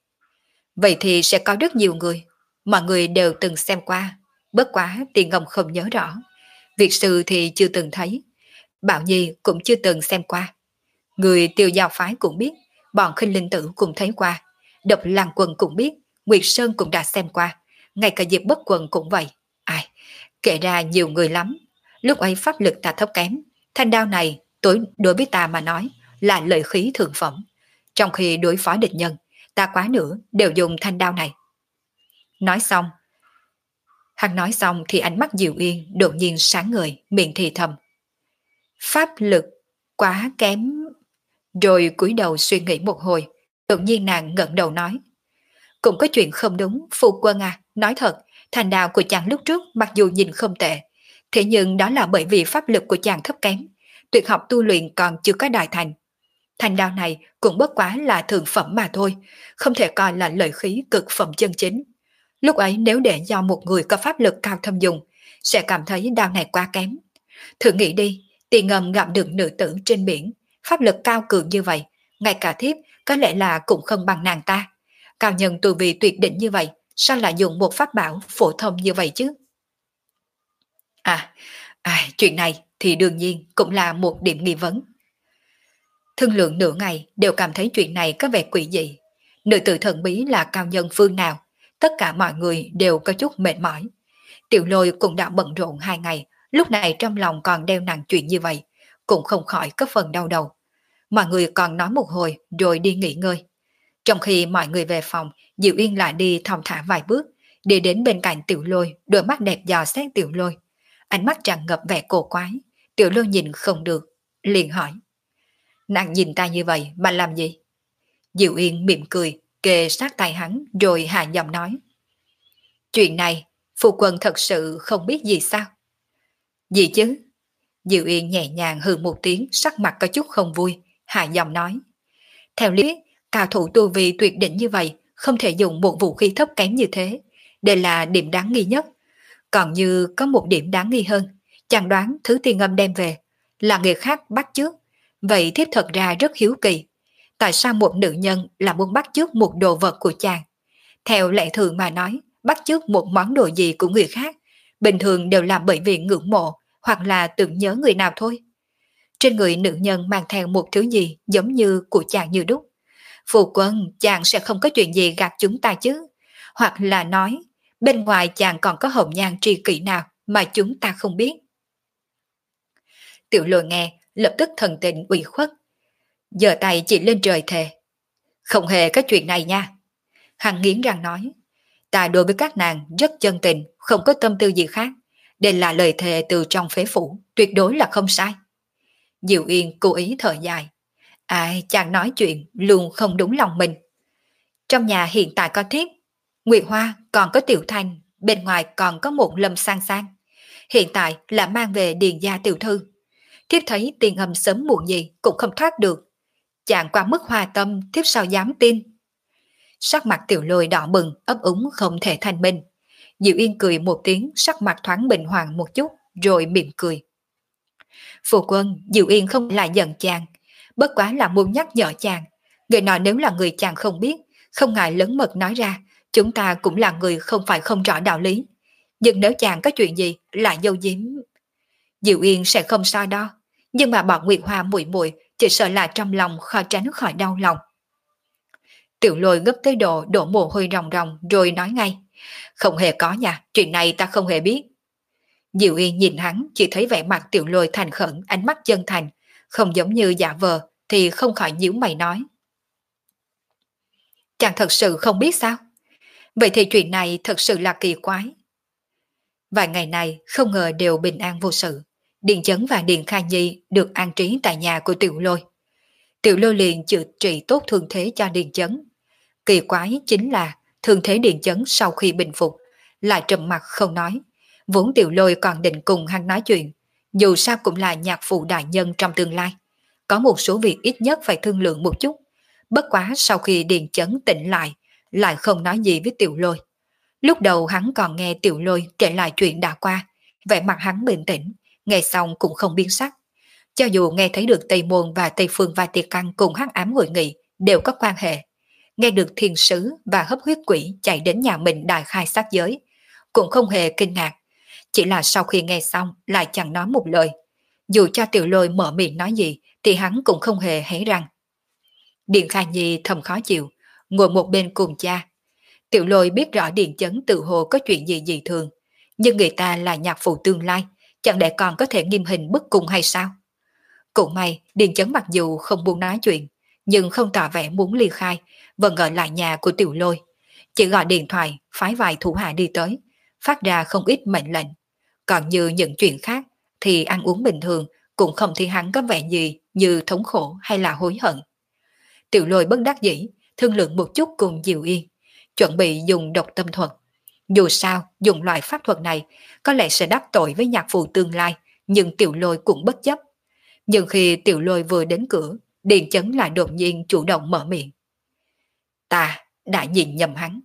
Vậy thì sẽ có rất nhiều người, mọi người đều từng xem qua, bất quá Tiền Ngọc không nhớ rõ. Việt Sư thì chưa từng thấy, Bảo Nhi cũng chưa từng xem qua. Người Tiêu Giao Phái cũng biết, bọn Khinh Linh Tử cũng thấy qua, Độc Lăng Quân cũng biết, Nguyệt Sơn cũng đã xem qua, ngay cả Diệp Bất Quần cũng vậy. Ai, kể ra nhiều người lắm. Lúc ấy pháp lực ta thấp kém, thanh đao này đối với ta mà nói là lợi khí thượng phẩm. Trong khi đối phó địch nhân, ta quá nữa đều dùng thanh đao này. Nói xong, hắn nói xong thì ánh mắt Diệu Yên đột nhiên sáng ngời, miệng thì thầm. Pháp lực quá kém. Rồi cúi đầu suy nghĩ một hồi, đột nhiên nàng ngẩng đầu nói. Cũng có chuyện không đúng, phu quân à, nói thật, thanh đao của chàng lúc trước mặc dù nhìn không tệ, thế nhưng đó là bởi vì pháp lực của chàng thấp kém, tuyệt học tu luyện còn chưa có đại thành. Thanh đao này cũng bất quá là thượng phẩm mà thôi, không thể coi là lợi khí cực phẩm chân chính. Lúc ấy nếu để do một người có pháp lực cao thâm dùng, sẽ cảm thấy đao này quá kém. Thử nghĩ đi, Tiền Ngầm gặp được nữ tử trên biển, pháp lực cao cường như vậy, ngay cả thiếp có lẽ là cũng không bằng nàng ta. Cao nhân tu vi tuyệt đỉnh như vậy, sao lại dùng một pháp bảo phổ thông như vậy chứ? Chuyện này thì đương nhiên cũng là một điểm nghi vấn. Thương lượng nửa ngày đều cảm thấy chuyện này có vẻ quỷ dị. Nữ tử thần bí là cao nhân phương nào? Tất cả mọi người đều có chút mệt mỏi. Tiểu Lôi cũng đã bận rộn 2 ngày, lúc này trong lòng còn đeo nặng chuyện như vậy, cũng không khỏi có phần đau đầu. Mọi người còn nói một hồi rồi đi nghỉ ngơi. Trong khi mọi người về phòng, Diệu Yên lại đi thong thả vài bước, đi đến bên cạnh Tiểu Lôi, đôi mắt đẹp dò xét Tiểu Lôi. Ánh mắt tràn ngập vẻ cổ quái, Tiểu Lôi nhìn không được, liền hỏi. Nàng nhìn ta như vậy mà làm gì? Diệu Yên mỉm cười, kề sát tay hắn rồi hạ giọng nói. Chuyện này, phu quân thật sự không biết gì sao? Gì chứ? Diệu Yên nhẹ nhàng hừ một tiếng, sắc mặt có chút không vui, hạ giọng nói. Theo lý, cao thủ tu vi tuyệt đỉnh như vậy, không thể dùng một vũ khí thấp kém như thế. Đây là điểm đáng nghi nhất. Còn như có một điểm đáng nghi hơn, chàng đoán thứ Tiền Ngâm đem về là người khác bắt chước. Vậy thiếp thật ra rất hiếu kỳ. Tại sao một nữ nhân là muốn bắt chước một đồ vật của chàng? Theo lệ thường mà nói, bắt chước một món đồ gì của người khác, bình thường đều làm bởi vì ngưỡng mộ hoặc là tưởng nhớ người nào thôi. Trên người nữ nhân mang theo một thứ gì giống như của chàng như đúc. Phu quân, chàng sẽ không có chuyện gì gạt chúng ta chứ? Hoặc là nói, bên ngoài chàng còn có hồng nhan tri kỷ nào mà chúng ta không biết? Tiểu Lôi nghe, lập tức thần tình ủy khuất. Giơ tay chỉ lên trời thề. Không hề có chuyện này nha. Hắn nghiến răng nói. Ta đối với các nàng rất chân tình, không có tâm tư gì khác. Đây là lời thề từ trong phế phủ, tuyệt đối là không sai. Diệu Yên cố ý thở dài. Ai chàng nói chuyện luôn không đúng lòng mình. Trong nhà hiện tại có thiếp, Nguyệt Hoa còn có Tiểu Thanh, bên ngoài còn có một Lâm Sang Sang. Hiện tại là mang về Điền gia tiểu thư. Thiếp thấy Tiền Ngâm sớm muộn gì cũng không thoát được. Chàng qua mức hòa tâm, thiếp sao dám tin. Sắc mặt Tiểu Lôi đỏ bừng, ấp úng không thể thanh minh. Diệu Yên cười một tiếng, sắc mặt thoáng bình hoàng một chút, rồi mỉm cười. Phu quân, Diệu Yên không lại giận chàng, bất quá là muốn nhắc nhở chàng. Người nào nếu là người chàng không biết, không ngại lớn mật nói ra, chúng ta cũng là người không phải không rõ đạo lý. Nhưng nếu chàng có chuyện gì lại giấu giếm, Diệu Yên sẽ không so đo, nhưng mà bọn Nguyệt Hoa muội muội chỉ sợ là trong lòng khó tránh khỏi đau lòng. Tiểu Lôi gấp tới độ đổ mồ hôi ròng ròng rồi nói ngay, không hề có nha, chuyện này ta không hề biết. Diệu Yên nhìn hắn chỉ thấy vẻ mặt Tiểu Lôi thành khẩn, ánh mắt chân thành, không giống như giả vờ thì không khỏi nhíu mày nói. Chàng thật sự không biết sao? Vậy thì chuyện này thật sự là kỳ quái. Vài ngày này không ngờ đều bình an vô sự. Điền Chấn và Điền Kha Nhi được an trí tại nhà của Tiểu Lôi. Tiểu Lôi liền chữa trị tốt thương thế cho Điền Chấn. Kỳ quái chính là thương thế Điền Chấn sau khi bình phục lại trầm mặc không nói. Vốn Tiểu Lôi còn định cùng hắn nói chuyện, dù sao cũng là nhạc phụ đại nhân trong tương lai. Có một số việc ít nhất phải thương lượng một chút. Bất quá sau khi Điền Chấn tỉnh lại không nói gì với Tiểu Lôi. Lúc đầu hắn còn nghe Tiểu Lôi kể lại chuyện đã qua, vẻ mặt hắn bình tĩnh, nghe xong cũng không biến sắc. Cho dù nghe thấy được Tây Môn và Tây Phương và Tiệt Căn cùng Hắc Ám hội nghị đều có quan hệ, nghe được thiên sứ và hấp huyết quỷ chạy đến nhà mình đại khai sát giới, cũng không hề kinh ngạc. Chỉ là sau khi nghe xong lại chẳng nói một lời. Dù cho Tiểu Lôi mở miệng nói gì thì hắn cũng không hề hé răng. Điền Kha Nhi thầm khó chịu, ngồi một bên cùng cha. Tiểu Lôi biết rõ Điền Chấn tự hồ có chuyện gì dị thường, nhưng người ta là nhạc phụ tương lai, chẳng lẽ còn có thể nghiêm hình bức cung hay sao? Cũng may, Điền Chấn mặc dù không muốn nói chuyện, nhưng không tỏ vẻ muốn ly khai, vẫn ở lại nhà của Tiểu Lôi. Chỉ gọi điện thoại, phái vài thủ hạ đi tới, phát ra không ít mệnh lệnh. Còn như những chuyện khác, thì ăn uống bình thường, cũng không thấy hắn có vẻ gì như thống khổ hay là hối hận. Tiểu Lôi bất đắc dĩ, thương lượng một chút cùng Diệu Yên, chuẩn bị dùng độc tâm thuật. Dù sao, dùng loại pháp thuật này có lẽ sẽ đắc tội với nhạc phụ tương lai, nhưng Tiểu Lôi cũng bất chấp. Nhưng khi Tiểu Lôi vừa đến cửa, Điền Chấn lại đột nhiên chủ động mở miệng. Ta đã nhìn nhầm hắn.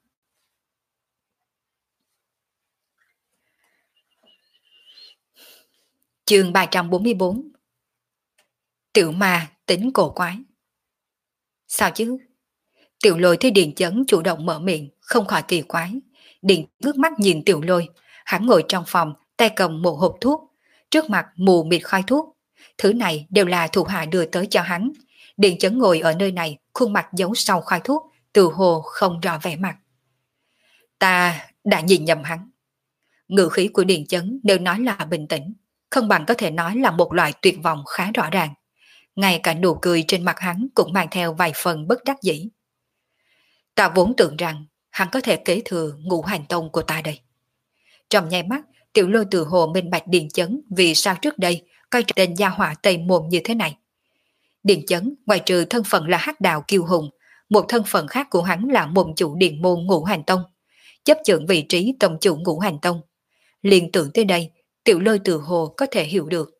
Chương 344. Tiểu ma tính cổ quái. Sao chứ? Tiểu Lôi thấy Điền Chấn chủ động mở miệng, không khỏi kỳ quái. Điền ngước mắt nhìn Tiểu Lôi, hắn ngồi trong phòng, tay cầm một hộp thuốc, trước mặt mù mịt khói thuốc. Thứ này đều là thuộc hạ đưa tới cho hắn. Điền Chấn ngồi ở nơi này, khuôn mặt giấu sau khói thuốc, từ hồ không rõ vẻ mặt. Ta đã nhìn nhầm hắn. Ngữ khí của Điền Chấn nếu nói là bình tĩnh, không bằng có thể nói là một loại tuyệt vọng khá rõ ràng. Ngay cả nụ cười trên mặt hắn cũng mang theo vài phần bất đắc dĩ. Ta vốn tưởng rằng hắn có thể kế thừa ngũ hành tông của ta đây. Trong nháy mắt, Tiểu Lôi từ hồ minh bạch Điền Chấn vì sao trước đây coi tên gia hỏa Tây Môn như thế này. Điền Chấn ngoài trừ thân phận là hắc đạo kiêu hùng, một thân phận khác của hắn là môn chủ Điền môn ngũ hành tông, chấp chưởng vị trí tông chủ ngũ hành tông. Liên tưởng tới đây, Tiểu Lôi từ hồ có thể hiểu được.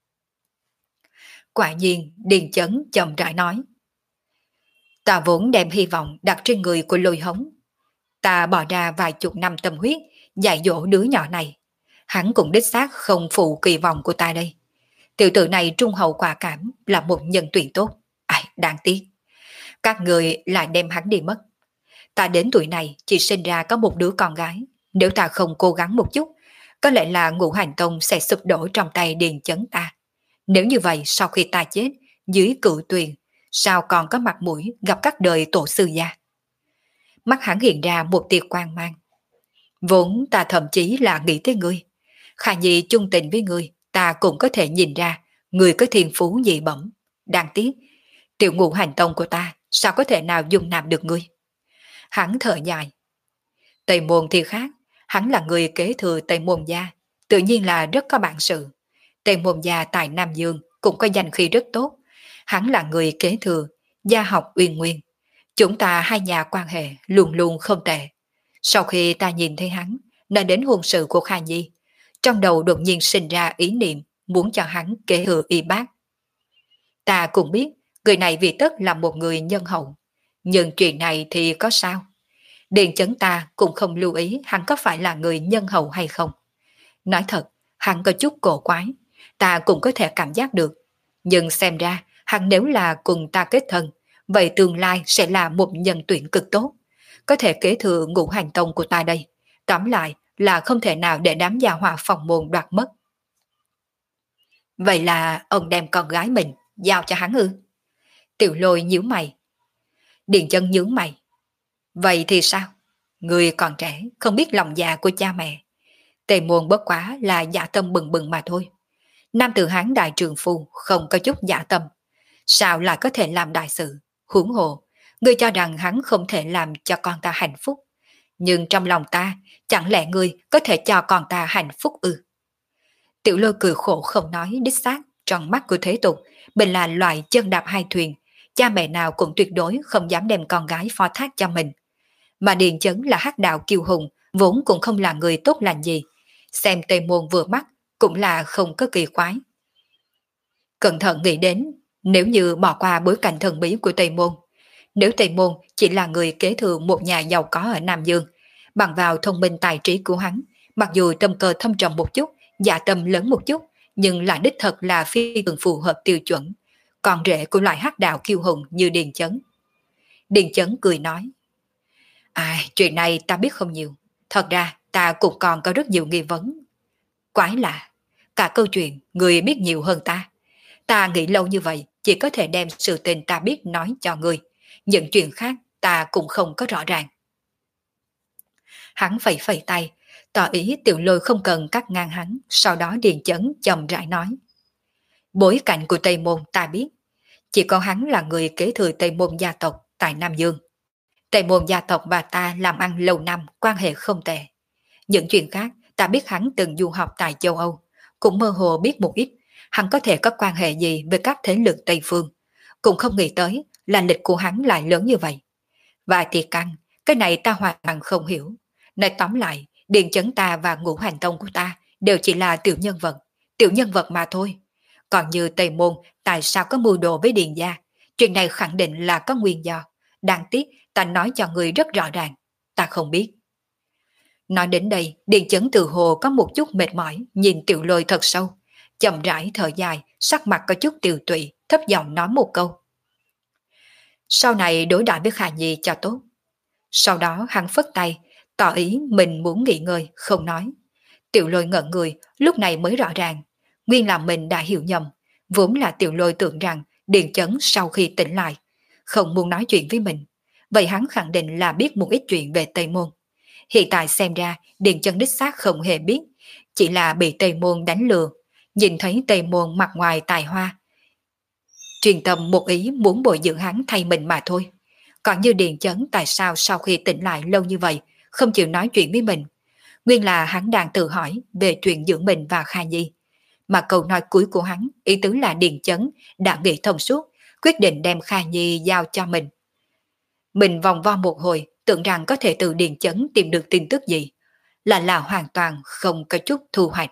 Quả nhiên, Điền Chấn chậm rãi nói. Ta vốn đem hy vọng đặt trên người của Lôi Hống. Ta bỏ ra vài chục năm tâm huyết, dạy dỗ đứa nhỏ này. Hắn cũng đích xác không phụ kỳ vọng của ta đây. Tiểu tử này trung hậu quả cảm, là một nhân tuyển tốt. Ai, đáng tiếc. Các người lại đem hắn đi mất. Ta đến tuổi này chỉ sinh ra có một đứa con gái. Nếu ta không cố gắng một chút, có lẽ là ngũ hành tông sẽ sụp đổ trong tay Điền Chấn ta. Nếu như vậy, sau khi ta chết, dưới cự tuyền, sao còn có mặt mũi gặp các đời tổ sư gia? Mắt hắn hiện ra một tia quang mang. Vốn ta thậm chí là nghĩ tới ngươi. Khả Nhi chung tình với ngươi, ta cũng có thể nhìn ra ngươi có thiên phú dị bẩm. Đáng tiếc, tiểu ngũ hành tông của ta sao có thể nào dung nạp được ngươi? Hắn thở dài. Tây môn thì khác, hắn là người kế thừa Tây môn gia, tự nhiên là rất có bản sự. Tây môn gia tại Nam Dương cũng có danh khí rất tốt. Hắn là người kế thừa, gia học uyên nguyên. Chúng ta hai nhà quan hệ luôn luôn không tệ. Sau khi ta nhìn thấy hắn, nói đến hôn sự của Kha Nhi, trong đầu đột nhiên sinh ra ý niệm muốn cho hắn kế thừa y bác. Ta cũng biết, người này vì tất là một người nhân hậu. Nhưng chuyện này thì có sao? Điền Chấn ta cũng không lưu ý hắn có phải là người nhân hậu hay không. Nói thật, hắn có chút cổ quái, ta cũng có thể cảm giác được. Nhưng xem ra, hắn nếu là cùng ta kết thân, vậy tương lai sẽ là một nhân tuyển cực tốt, có thể kế thừa ngũ hành tông của ta đây. Tóm lại là không thể nào để đám gia hỏa phòng môn đoạt mất. Vậy là ông đem con gái mình giao cho hắn ư? Tiểu Lôi nhíu mày. Điền Chấn nhướng mày. Vậy thì sao? Người còn trẻ, không biết lòng già của cha mẹ. Tề Môn bất quá là dạ tâm bừng bừng mà thôi. Nam tử Hán đại trường phu không có chút dạ tâm. Sao lại có thể làm đại sự? Huống hồ, ngươi cho rằng hắn không thể làm cho con ta hạnh phúc. Nhưng trong lòng ta, chẳng lẽ ngươi có thể cho con ta hạnh phúc ư? Tiểu Lôi cười khổ không nói đích xác, trong mắt của thế tục, mình là loại chân đạp hai thuyền, cha mẹ nào cũng tuyệt đối không dám đem con gái phó thác cho mình. Mà Điền Chấn là hắc đạo kiêu hùng, vốn cũng không là người tốt lành gì, xem Tề Môn vừa mắt cũng là không có kỳ quái. Cẩn thận nghĩ đến, nếu như bỏ qua bối cảnh thần bí của Tề Môn, nếu Tề Môn chỉ là người kế thừa một nhà giàu có ở Nam Dương, bằng vào thông minh tài trí của hắn, mặc dù tâm cơ thâm trầm một chút, dạ tâm lớn một chút, nhưng lại đích thật là phi thường phù hợp tiêu chuẩn, còn rễ của loại hắc đạo kiêu hùng như Điền Chấn. Điền Chấn cười nói, ai, chuyện này ta biết không nhiều, thật ra ta cũng còn có rất nhiều nghi vấn. Quái lạ, cả câu chuyện người biết nhiều hơn ta. Ta nghĩ lâu như vậy, chỉ có thể đem sự tình ta biết nói cho người. Những chuyện khác ta cũng không có rõ ràng. Hắn phẩy phẩy tay, tỏ ý Tiểu Lôi không cần cắt ngang hắn, sau đó Điền Chấn chậm rãi nói. Bối cảnh của Tây Môn ta biết, chỉ có hắn là người kế thừa Tây Môn gia tộc tại Nam Dương. Tây Môn gia tộc và ta làm ăn lâu năm, quan hệ không tệ. Những chuyện khác, ta biết hắn từng du học tại châu Âu, cũng mơ hồ biết một ít, hắn có thể có quan hệ gì với các thế lực Tây Phương. Cũng không nghĩ tới là lịch của hắn lại lớn như vậy. Và tiệc căn, cái này ta hoàn toàn không hiểu. Nói tóm lại, Điền Chấn ta và ngũ hành tông của ta đều chỉ là tiểu nhân vật mà thôi. Còn như Tây Môn, tại sao có mưu đồ với Điền gia? Chuyện này khẳng định là có nguyên do. Đáng tiếc, ta nói cho người rất rõ ràng. Ta không biết. Nói đến đây, Điền Chấn từ hồ có một chút mệt mỏi, nhìn Tiểu Lôi thật sâu. Chậm rãi thở dài, sắc mặt có chút tiều tụy, thấp giọng nói một câu. Sau này đối đãi với Khả Nhi cho tốt. Sau đó hắn phất tay, tỏ ý mình muốn nghỉ ngơi, không nói. Tiểu Lôi ngẩn người, lúc này mới rõ ràng. Nguyên là mình đã hiểu nhầm. Vốn là Tiểu Lôi tưởng rằng Điền Chấn sau khi tỉnh lại, không muốn nói chuyện với mình. Vậy hắn khẳng định là biết một ít chuyện về Tây Môn. Hiện tại xem ra Điền Chấn đích xác không hề biết, chỉ là bị Tây Môn đánh lừa. Nhìn thấy Tây Môn mặt ngoài tài hoa, truyền tâm một ý muốn bồi dưỡng hắn thay mình mà thôi. Còn như Điền Chấn tại sao sau khi tỉnh lại lâu như vậy không chịu nói chuyện với mình? Nguyên là hắn đang tự hỏi về chuyện dưỡng mình và Kha Nhi. Mà câu nói cuối của hắn ý tứ là Điền Chấn đã nghĩ thông suốt, quyết định đem Kha Nhi giao cho mình. Mình vòng vo một hồi, tưởng rằng có thể từ Điền Chấn tìm được tin tức gì, là hoàn toàn không có chút thu hoạch.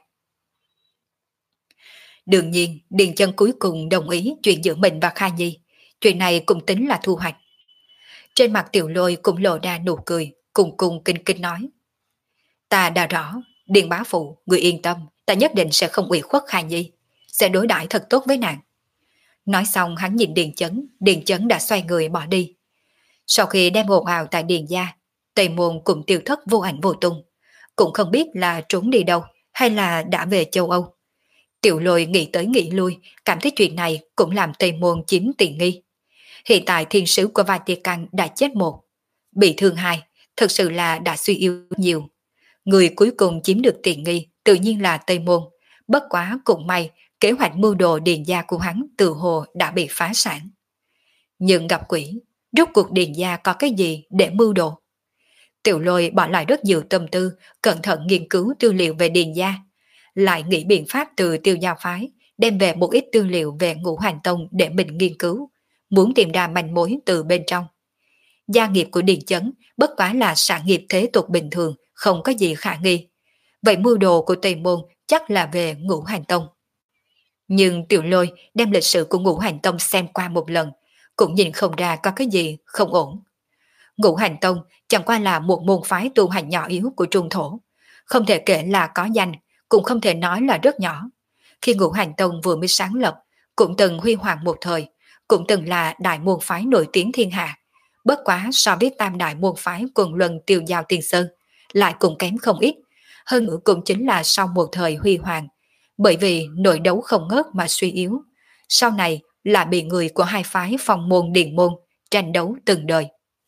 Đương nhiên, Điền Chấn cuối cùng đồng ý chuyện giữa mình và Kha Nhi. Chuyện này cũng tính là thu hoạch. Trên mặt Tiểu Lôi cũng lộ ra nụ cười, cùng cùng kinh kinh nói. Ta đã rõ, Điền bá phụ, người yên tâm, ta nhất định sẽ không ủy khuất Kha Nhi, sẽ đối đãi thật tốt với nàng. Nói xong hắn nhìn Điền Chấn đã xoay người bỏ đi. Sau khi đem ồn ào tại Điền gia, Tây Môn cũng tiêu thất vô ảnh vô tung, cũng không biết là trốn đi đâu hay là đã về châu Âu. Tiểu Lôi nghĩ tới nghĩ lui, cảm thấy chuyện này cũng làm Tây Môn chiếm tiện nghi. Hiện tại thiên sứ của Vatican đã chết một, bị thương hai, thực sự là đã suy yếu nhiều. Người cuối cùng chiếm được tiện nghi tự nhiên là Tây Môn, bất quá cũng may kế hoạch mưu đồ Điền gia của hắn từ hồ đã bị phá sản. Nhưng gặp quỷ, rốt cuộc Điền gia có cái gì để mưu đồ? Tiểu Lôi bỏ lại rất nhiều tâm tư, cẩn thận nghiên cứu tư liệu về Điền gia, lại nghĩ biện pháp từ Tiêu gia phái, đem về một ít tư liệu về Ngũ Hành Tông để mình nghiên cứu, muốn tìm ra manh mối từ bên trong. Gia nghiệp của Điền Chấn bất quá là sản nghiệp thế tục bình thường, không có gì khả nghi. Vậy mưu đồ của Tây Môn chắc là về Ngũ Hành Tông. Nhưng Tiểu Lôi đem lịch sử của Ngũ Hành Tông xem qua một lần, cũng nhìn không ra có cái gì không ổn. Ngũ Hành Tông chẳng qua là một môn phái tu hành nhỏ yếu của Trung Thổ, không thể kể là có danh, cũng không thể nói là rất nhỏ. Khi Ngũ Hành Tông vừa mới sáng lập, cũng từng huy hoàng một thời, cũng từng là đại môn phái nổi tiếng thiên hạ, bất quá so với tam đại môn phái quần luân Tiêu Giao Tiên Sơn, lại cũng kém không ít, hơn nữa cũng chính là sau một thời huy hoàng, bởi vì nội đấu không ngớt mà suy yếu, sau này là bị người của hai phái phong môn điện môn tranh đấu từng đời.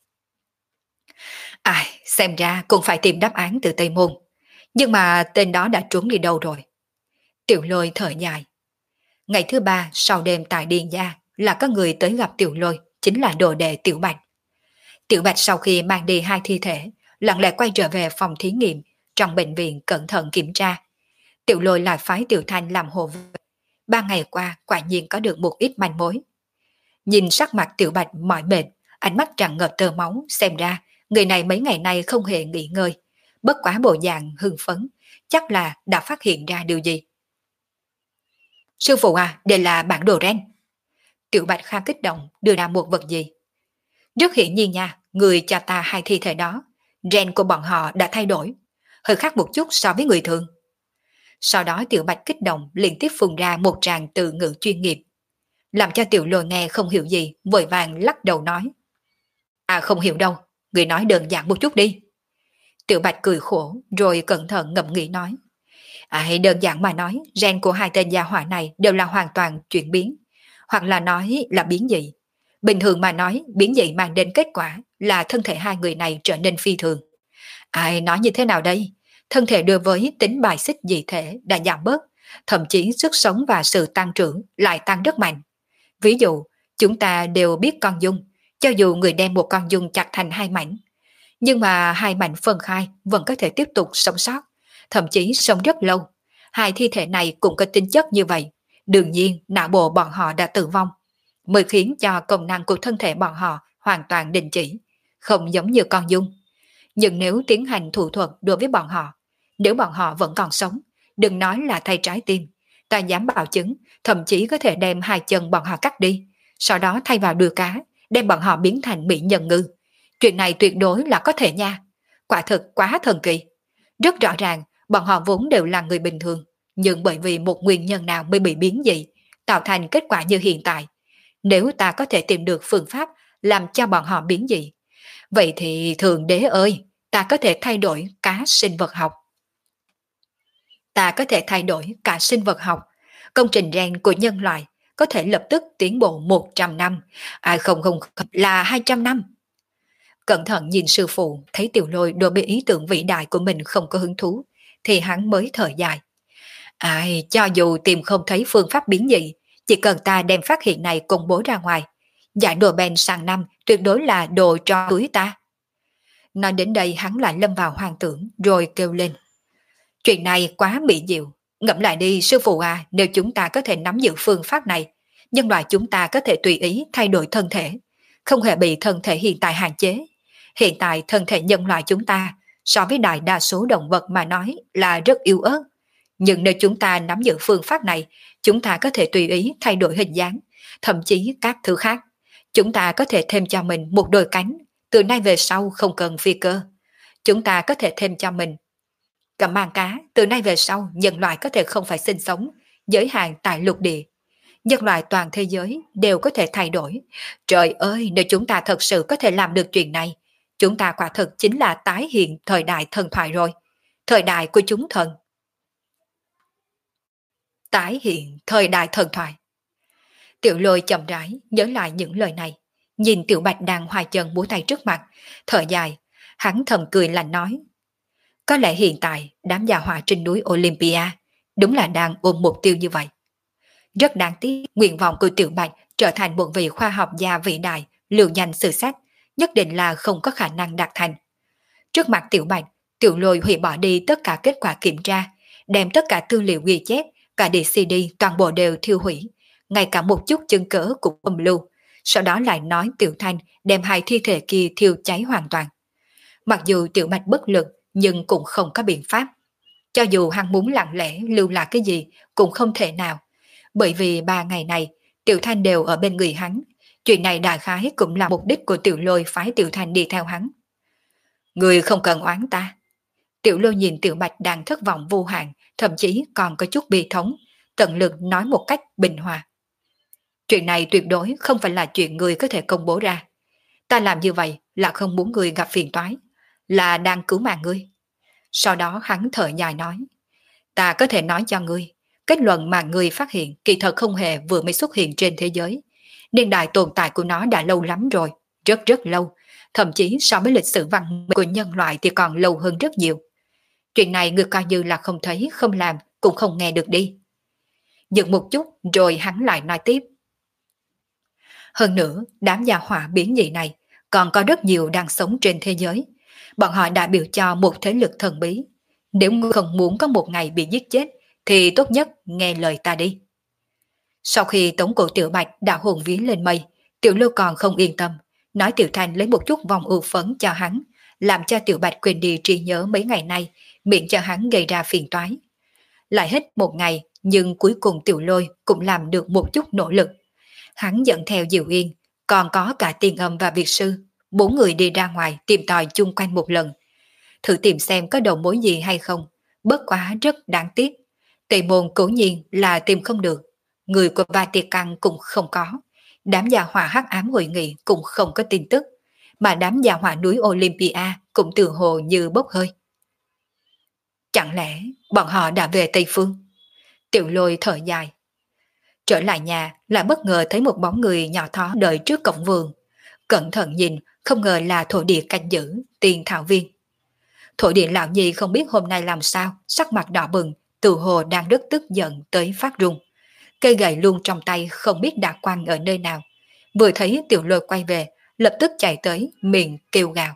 Ai, xem ra cũng phải tìm đáp án từ Tây Môn, nhưng mà tên đó đã trốn đi đâu rồi? Tiểu Lôi thở dài. Ngày thứ ba sau đêm tại Điền Gia là có người tới gặp Tiểu Lôi, chính là đồ đệ Tiểu Bạch. Tiểu Bạch sau khi mang đi hai thi thể, lặng lẽ quay trở về phòng thí nghiệm trong bệnh viện cẩn thận kiểm tra. Tiểu Lôi lại phái Tiểu Thanh làm hộ vệ. 3 ngày qua quả nhiên có được một ít manh mối. Nhìn sắc mặt Tiểu Bạch mỏi mệt, ánh mắt tràn ngập tơ máu, xem ra người này mấy ngày nay không hề nghỉ ngơi. Bất quá bộ dạng hưng phấn, chắc là đã phát hiện ra điều gì. Sư phụ à, đây là bản đồ ren. Tiểu Bạch khá kích động đưa ra một vật gì. Rất hiển nhiên nha, người cha ta hai thi thể đó, gen của bọn họ đã thay đổi, hơi khác một chút so với người thường. Sau đó Tiểu Bạch kích động liên tiếp phun ra một tràng từ ngữ chuyên nghiệp, làm cho Tiểu Lôi nghe không hiểu gì, vội vàng lắc đầu nói. À không hiểu đâu, người nói đơn giản một chút đi. Tiểu Bạch cười khổ rồi cẩn thận ngẫm nghĩ nói. À, đơn giản mà nói, gen của hai tên gia hỏa này đều là hoàn toàn chuyển biến, hoặc là nói là biến dị. Bình thường mà nói, biến dị mang đến kết quả là thân thể hai người này trở nên phi thường. Ai nói như thế nào đây? Thân thể đối với tính bài xích dị thể đã giảm bớt, thậm chí sức sống và sự tăng trưởng lại tăng rất mạnh. Ví dụ, chúng ta đều biết con dung, cho dù người đem một con dung chặt thành hai mảnh, nhưng mà hai mảnh phân khai vẫn có thể tiếp tục sống sót, thậm chí sống rất lâu. Hai thi thể này cũng có tính chất như vậy. Đương nhiên, não bộ bọn họ đã tử vong, mới khiến cho công năng của thân thể bọn họ hoàn toàn đình chỉ, không giống như con dung. Nhưng nếu tiến hành thủ thuật đối với bọn họ, nếu bọn họ vẫn còn sống, đừng nói là thay trái tim, ta dám bảo chứng, thậm chí có thể đem hai chân bọn họ cắt đi, sau đó thay vào đuôi cá, đem bọn họ biến thành mỹ nhân ngư. Chuyện này tuyệt đối là có thể nha. Quả thực quá thần kỳ. Rất rõ ràng, bọn họ vốn đều là người bình thường, nhưng bởi vì một nguyên nhân nào mới bị biến dị, tạo thành kết quả như hiện tại. Nếu ta có thể tìm được phương pháp làm cho bọn họ biến dị, vậy thì Thượng Đế ơi, ta có thể thay đổi cả sinh vật học. Ta có thể thay đổi cả sinh vật học. Công trình gen của nhân loại có thể lập tức tiến bộ 100 năm, không, là 200 năm. Cẩn thận nhìn sư phụ, thấy Tiểu Lôi đối với ý tưởng vĩ đại của mình không có hứng thú, thì hắn mới thở dài. Cho dù tìm không thấy phương pháp biến dị, chỉ cần ta đem phát hiện này công bố ra ngoài, giải Nobel sang năm tuyệt đối là đồ cho túi ta. Nói đến đây hắn lại lâm vào hoang tưởng, rồi kêu lên. Chuyện này quá mỹ diệu, ngẫm lại đi sư phụ à, nếu chúng ta có thể nắm giữ phương pháp này, nhân loại chúng ta có thể tùy ý thay đổi thân thể, không hề bị thân thể hiện tại hạn chế. Hiện tại thân thể nhân loại chúng ta so với đại đa số động vật mà nói là rất yếu ớt. Nhưng nếu chúng ta nắm giữ phương pháp này, chúng ta có thể tùy ý thay đổi hình dáng, thậm chí các thứ khác. Chúng ta có thể thêm cho mình một đôi cánh, từ nay về sau không cần phi cơ. Chúng ta có thể thêm cho mình cầm mang cá, từ nay về sau nhân loại có thể không phải sinh sống, giới hạn tại lục địa. Nhân loại toàn thế giới đều có thể thay đổi. Trời ơi, nếu chúng ta thật sự có thể làm được chuyện này, chúng ta quả thực chính là tái hiện thời đại thần thoại rồi. Thời đại của chúng thần. Tái hiện thời đại thần thoại. Tiểu Lôi chậm rãi nhớ lại những lời này, nhìn Tiểu Bạch đang hoài chân múa tay trước mặt, thở dài, hắn thầm cười lạnh nói. Có lẽ hiện tại đám gia hỏa trên núi Olympia đúng là đang ôm mục tiêu như vậy. Rất đáng tiếc, nguyện vọng của Tiểu Bạch trở thành một vị khoa học gia vĩ đại, lưu danh sử sách, nhất định là không có khả năng đạt thành. Trước mặt Tiểu Bạch, Tiểu Lôi hủy bỏ đi tất cả kết quả kiểm tra, đem tất cả tư liệu ghi chép, cả CD toàn bộ đều thiêu hủy, ngay cả một chút chứng cớ cũng âm lưu. Sau đó lại nói Tiểu Thanh đem hai thi thể kia thiêu cháy hoàn toàn. Mặc dù Tiểu Bạch bất lực, nhưng cũng không có biện pháp. Cho dù hắn muốn lặng lẽ lưu lại cái gì cũng không thể nào, bởi vì 3 ngày này Tiểu Thanh đều ở bên người hắn. Chuyện này đại khái cũng là mục đích của Tiểu Lôi phái Tiểu Thanh đi theo hắn. Người không cần oán ta. Tiểu Lôi nhìn Tiểu Bạch đang thất vọng vô hạn, thậm chí còn có chút bi thống, tận lực nói một cách bình hòa. Chuyện này tuyệt đối không phải là chuyện người có thể công bố ra. Ta làm như vậy là không muốn ngươi gặp phiền toái, là đang cứu mạng ngươi. Sau đó hắn thở dài nói, ta có thể nói cho ngươi, kết luận mà ngươi phát hiện kỳ thật không hề vừa mới xuất hiện trên thế giới. Niên đại tồn tại của nó đã lâu lắm rồi, rất rất lâu, thậm chí so với lịch sử văn minh của nhân loại thì còn lâu hơn rất nhiều. Chuyện này ngươi coi như là không thấy, không làm, cũng không nghe được đi. Dừng một chút rồi hắn lại nói tiếp. Hơn nữa, đám gia hỏa biến dị này còn có rất nhiều đang sống trên thế giới. Bọn họ đã biểu cho một thế lực thần bí. Nếu ngươi không muốn có một ngày bị giết chết, thì tốt nhất nghe lời ta đi. Sau khi tống cổ Tiểu Bạch đã hồn vía lên mây, Tiểu Lưu còn không yên tâm, nói Tiểu Thanh lấy một chút vòng ưu phấn cho hắn, làm cho Tiểu Bạch quên đi trí nhớ mấy ngày nay, miệng cho hắn gây ra phiền toái. Lại hết một ngày, nhưng cuối cùng Tiểu Lôi cũng làm được một chút nỗ lực. Hắn dẫn theo Diệu Yên, còn có cả Tiên Âm và Việt Sư, bốn người đi ra ngoài tìm tòi chung quanh một lần. Thử tìm xem có đầu mối gì hay không, bất quá rất đáng tiếc. Tề môn cố nhiên là tìm không được, người của Vatican cũng không có, đám gia hỏa hắc ám hội nghị cũng không có tin tức, mà đám gia hỏa núi Olympia cũng từ hồ như bốc hơi. Chẳng lẽ bọn họ đã về Tây Phương? Tiểu Lôi thở dài. Trở lại nhà lại bất ngờ thấy một bóng người nhỏ thó đợi trước cổng vườn. Cẩn thận nhìn, không ngờ là thổ địa canh giữ, Tiền Thảo Viên. Thổ địa lão nhi không biết hôm nay làm sao, sắc mặt đỏ bừng, từ hồ đang rất tức giận tới phát run. Cây gậy luôn trong tay không biết đã quăng ở nơi nào. Vừa thấy Tiểu Lôi quay về, lập tức chạy tới, miệng kêu gào.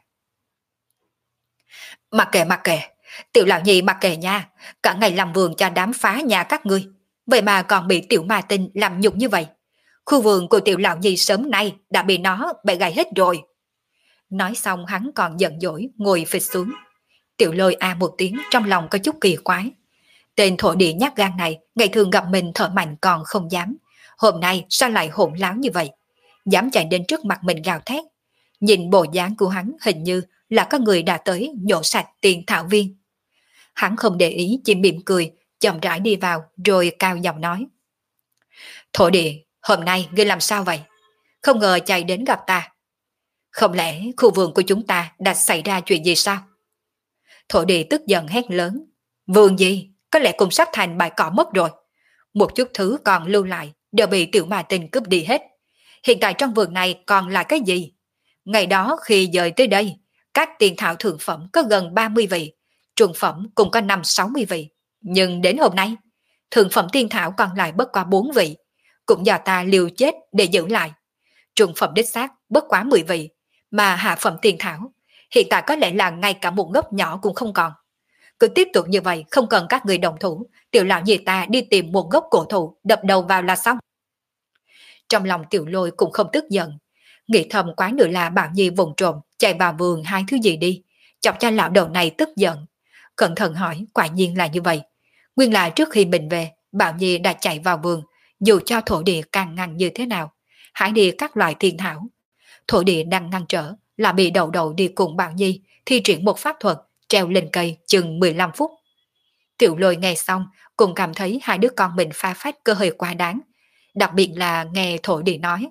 Mặc kệ, Tiểu lão nhi mặc kệ nha, cả ngày làm vườn cho đám phá nhà các ngươi. Vậy mà còn bị Tiểu Ma Tinh làm nhục như vậy. Khu vườn của Tiểu lão nhi sớm nay đã bị nó bẻ gãy hết rồi. Nói xong hắn còn giận dỗi ngồi phịch xuống. Tiểu Lôi a một tiếng trong lòng có chút kỳ quái. Tên thổ địa nhát gan này ngày thường gặp mình thở mạnh còn không dám. Hôm nay sao lại hỗn láo như vậy? Dám chạy đến trước mặt mình gào thét. Nhìn bộ dáng của hắn hình như là có người đã tới nhổ sạch Tiền Thảo Viên. Hắn không để ý, chỉ mỉm cười, chậm rãi đi vào rồi cao giọng nói. Thổ địa, hôm nay ngươi làm sao vậy? Không ngờ chạy đến gặp ta. Không lẽ khu vườn của chúng ta đã xảy ra chuyện gì sao? Thổ địa tức giận hét lớn. Vườn gì? Có lẽ cùng sắp thành bãi cỏ mất rồi. Một chút thứ còn lưu lại đều bị Tiểu Ma Tinh cướp đi hết. Hiện tại trong vườn này còn là cái gì? Ngày đó khi dời tới đây, các tiền thảo thượng phẩm có gần 30 vị, trung phẩm cũng có 5-60 vị. Nhưng đến hôm nay, thượng phẩm tiên thảo còn lại bất quá 4 vị, cũng do ta liều chết để giữ lại. Trung phẩm đích xác bất quá 10 vị, mà hạ phẩm tiên thảo, hiện tại có lẽ là ngay cả một gốc nhỏ cũng không còn. Cứ tiếp tục như vậy, không cần các người đồng thủ, Tiểu lão nhị ta đi tìm một gốc cổ thụ đập đầu vào là xong. Trong lòng Tiểu Lôi cũng không tức giận, nghĩ thầm quán nữa là Bảo Nhi vùng trộm chạy vào vườn hai thứ gì đi, chọc cho lão đầu này tức giận. Cẩn thận hỏi, quả nhiên là như vậy. Nguyên là trước khi mình về, Bảo Nhi đã chạy vào vườn, dù cho thổ địa càng ngăn như thế nào, hãy đi các loại thiên thảo. Thổ địa đang ngăn trở, là bị đầu đầu đi cùng Bảo Nhi thi triển một pháp thuật treo lên cây chừng 15 phút. Tiểu Lôi nghe xong cũng cảm thấy hai đứa con mình pha phách cơ hơi quá đáng, đặc biệt là nghe thổ địa nói.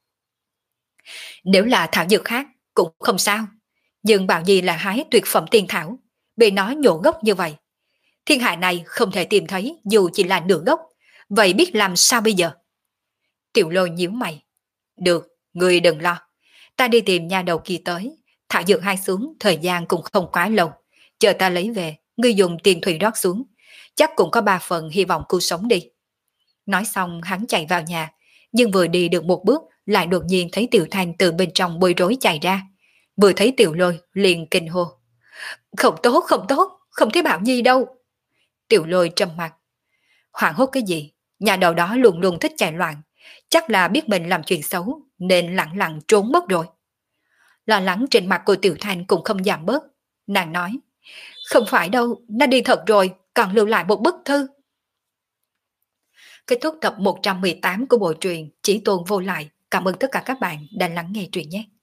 Nếu là thảo dược khác cũng không sao, nhưng Bảo Nhi là hái tuyệt phẩm tiên thảo, bị nó nhổ gốc như vậy. Thiên hạ này không thể tìm thấy dù chỉ là nửa gốc, vậy biết làm sao bây giờ? Tiểu Lôi nhíu mày. Được, ngươi đừng lo, ta đi tìm nhà đầu kia tới, thảo dược hai xuống thời gian cũng không quá lâu, chờ ta lấy về, ngươi dùng tiền thủy rót xuống, chắc cũng có 3 phần hy vọng cứu sống đi. Nói xong hắn chạy vào nhà, nhưng vừa đi được một bước lại đột nhiên thấy Tiểu Thanh từ bên trong bối rối chạy ra. Vừa thấy Tiểu Lôi liền kinh hô. Không tốt, không tốt, không thấy Bảo Nhi đâu. Tiểu Lôi trầm mặt. Hoảng hốt cái gì? Nhà đầu đó luôn luôn thích chạy loạn, chắc là biết mình làm chuyện xấu nên lặng lặng trốn mất rồi. Lo lắng trên mặt của Tiểu Thanh cũng không giảm bớt. Nàng nói, không phải đâu, nó đi thật rồi, còn lưu lại một bức thư. Kết thúc tập 118 của bộ truyện Chỉ Tôn Vô Lại. Cảm ơn tất cả các bạn đã lắng nghe truyện nhé.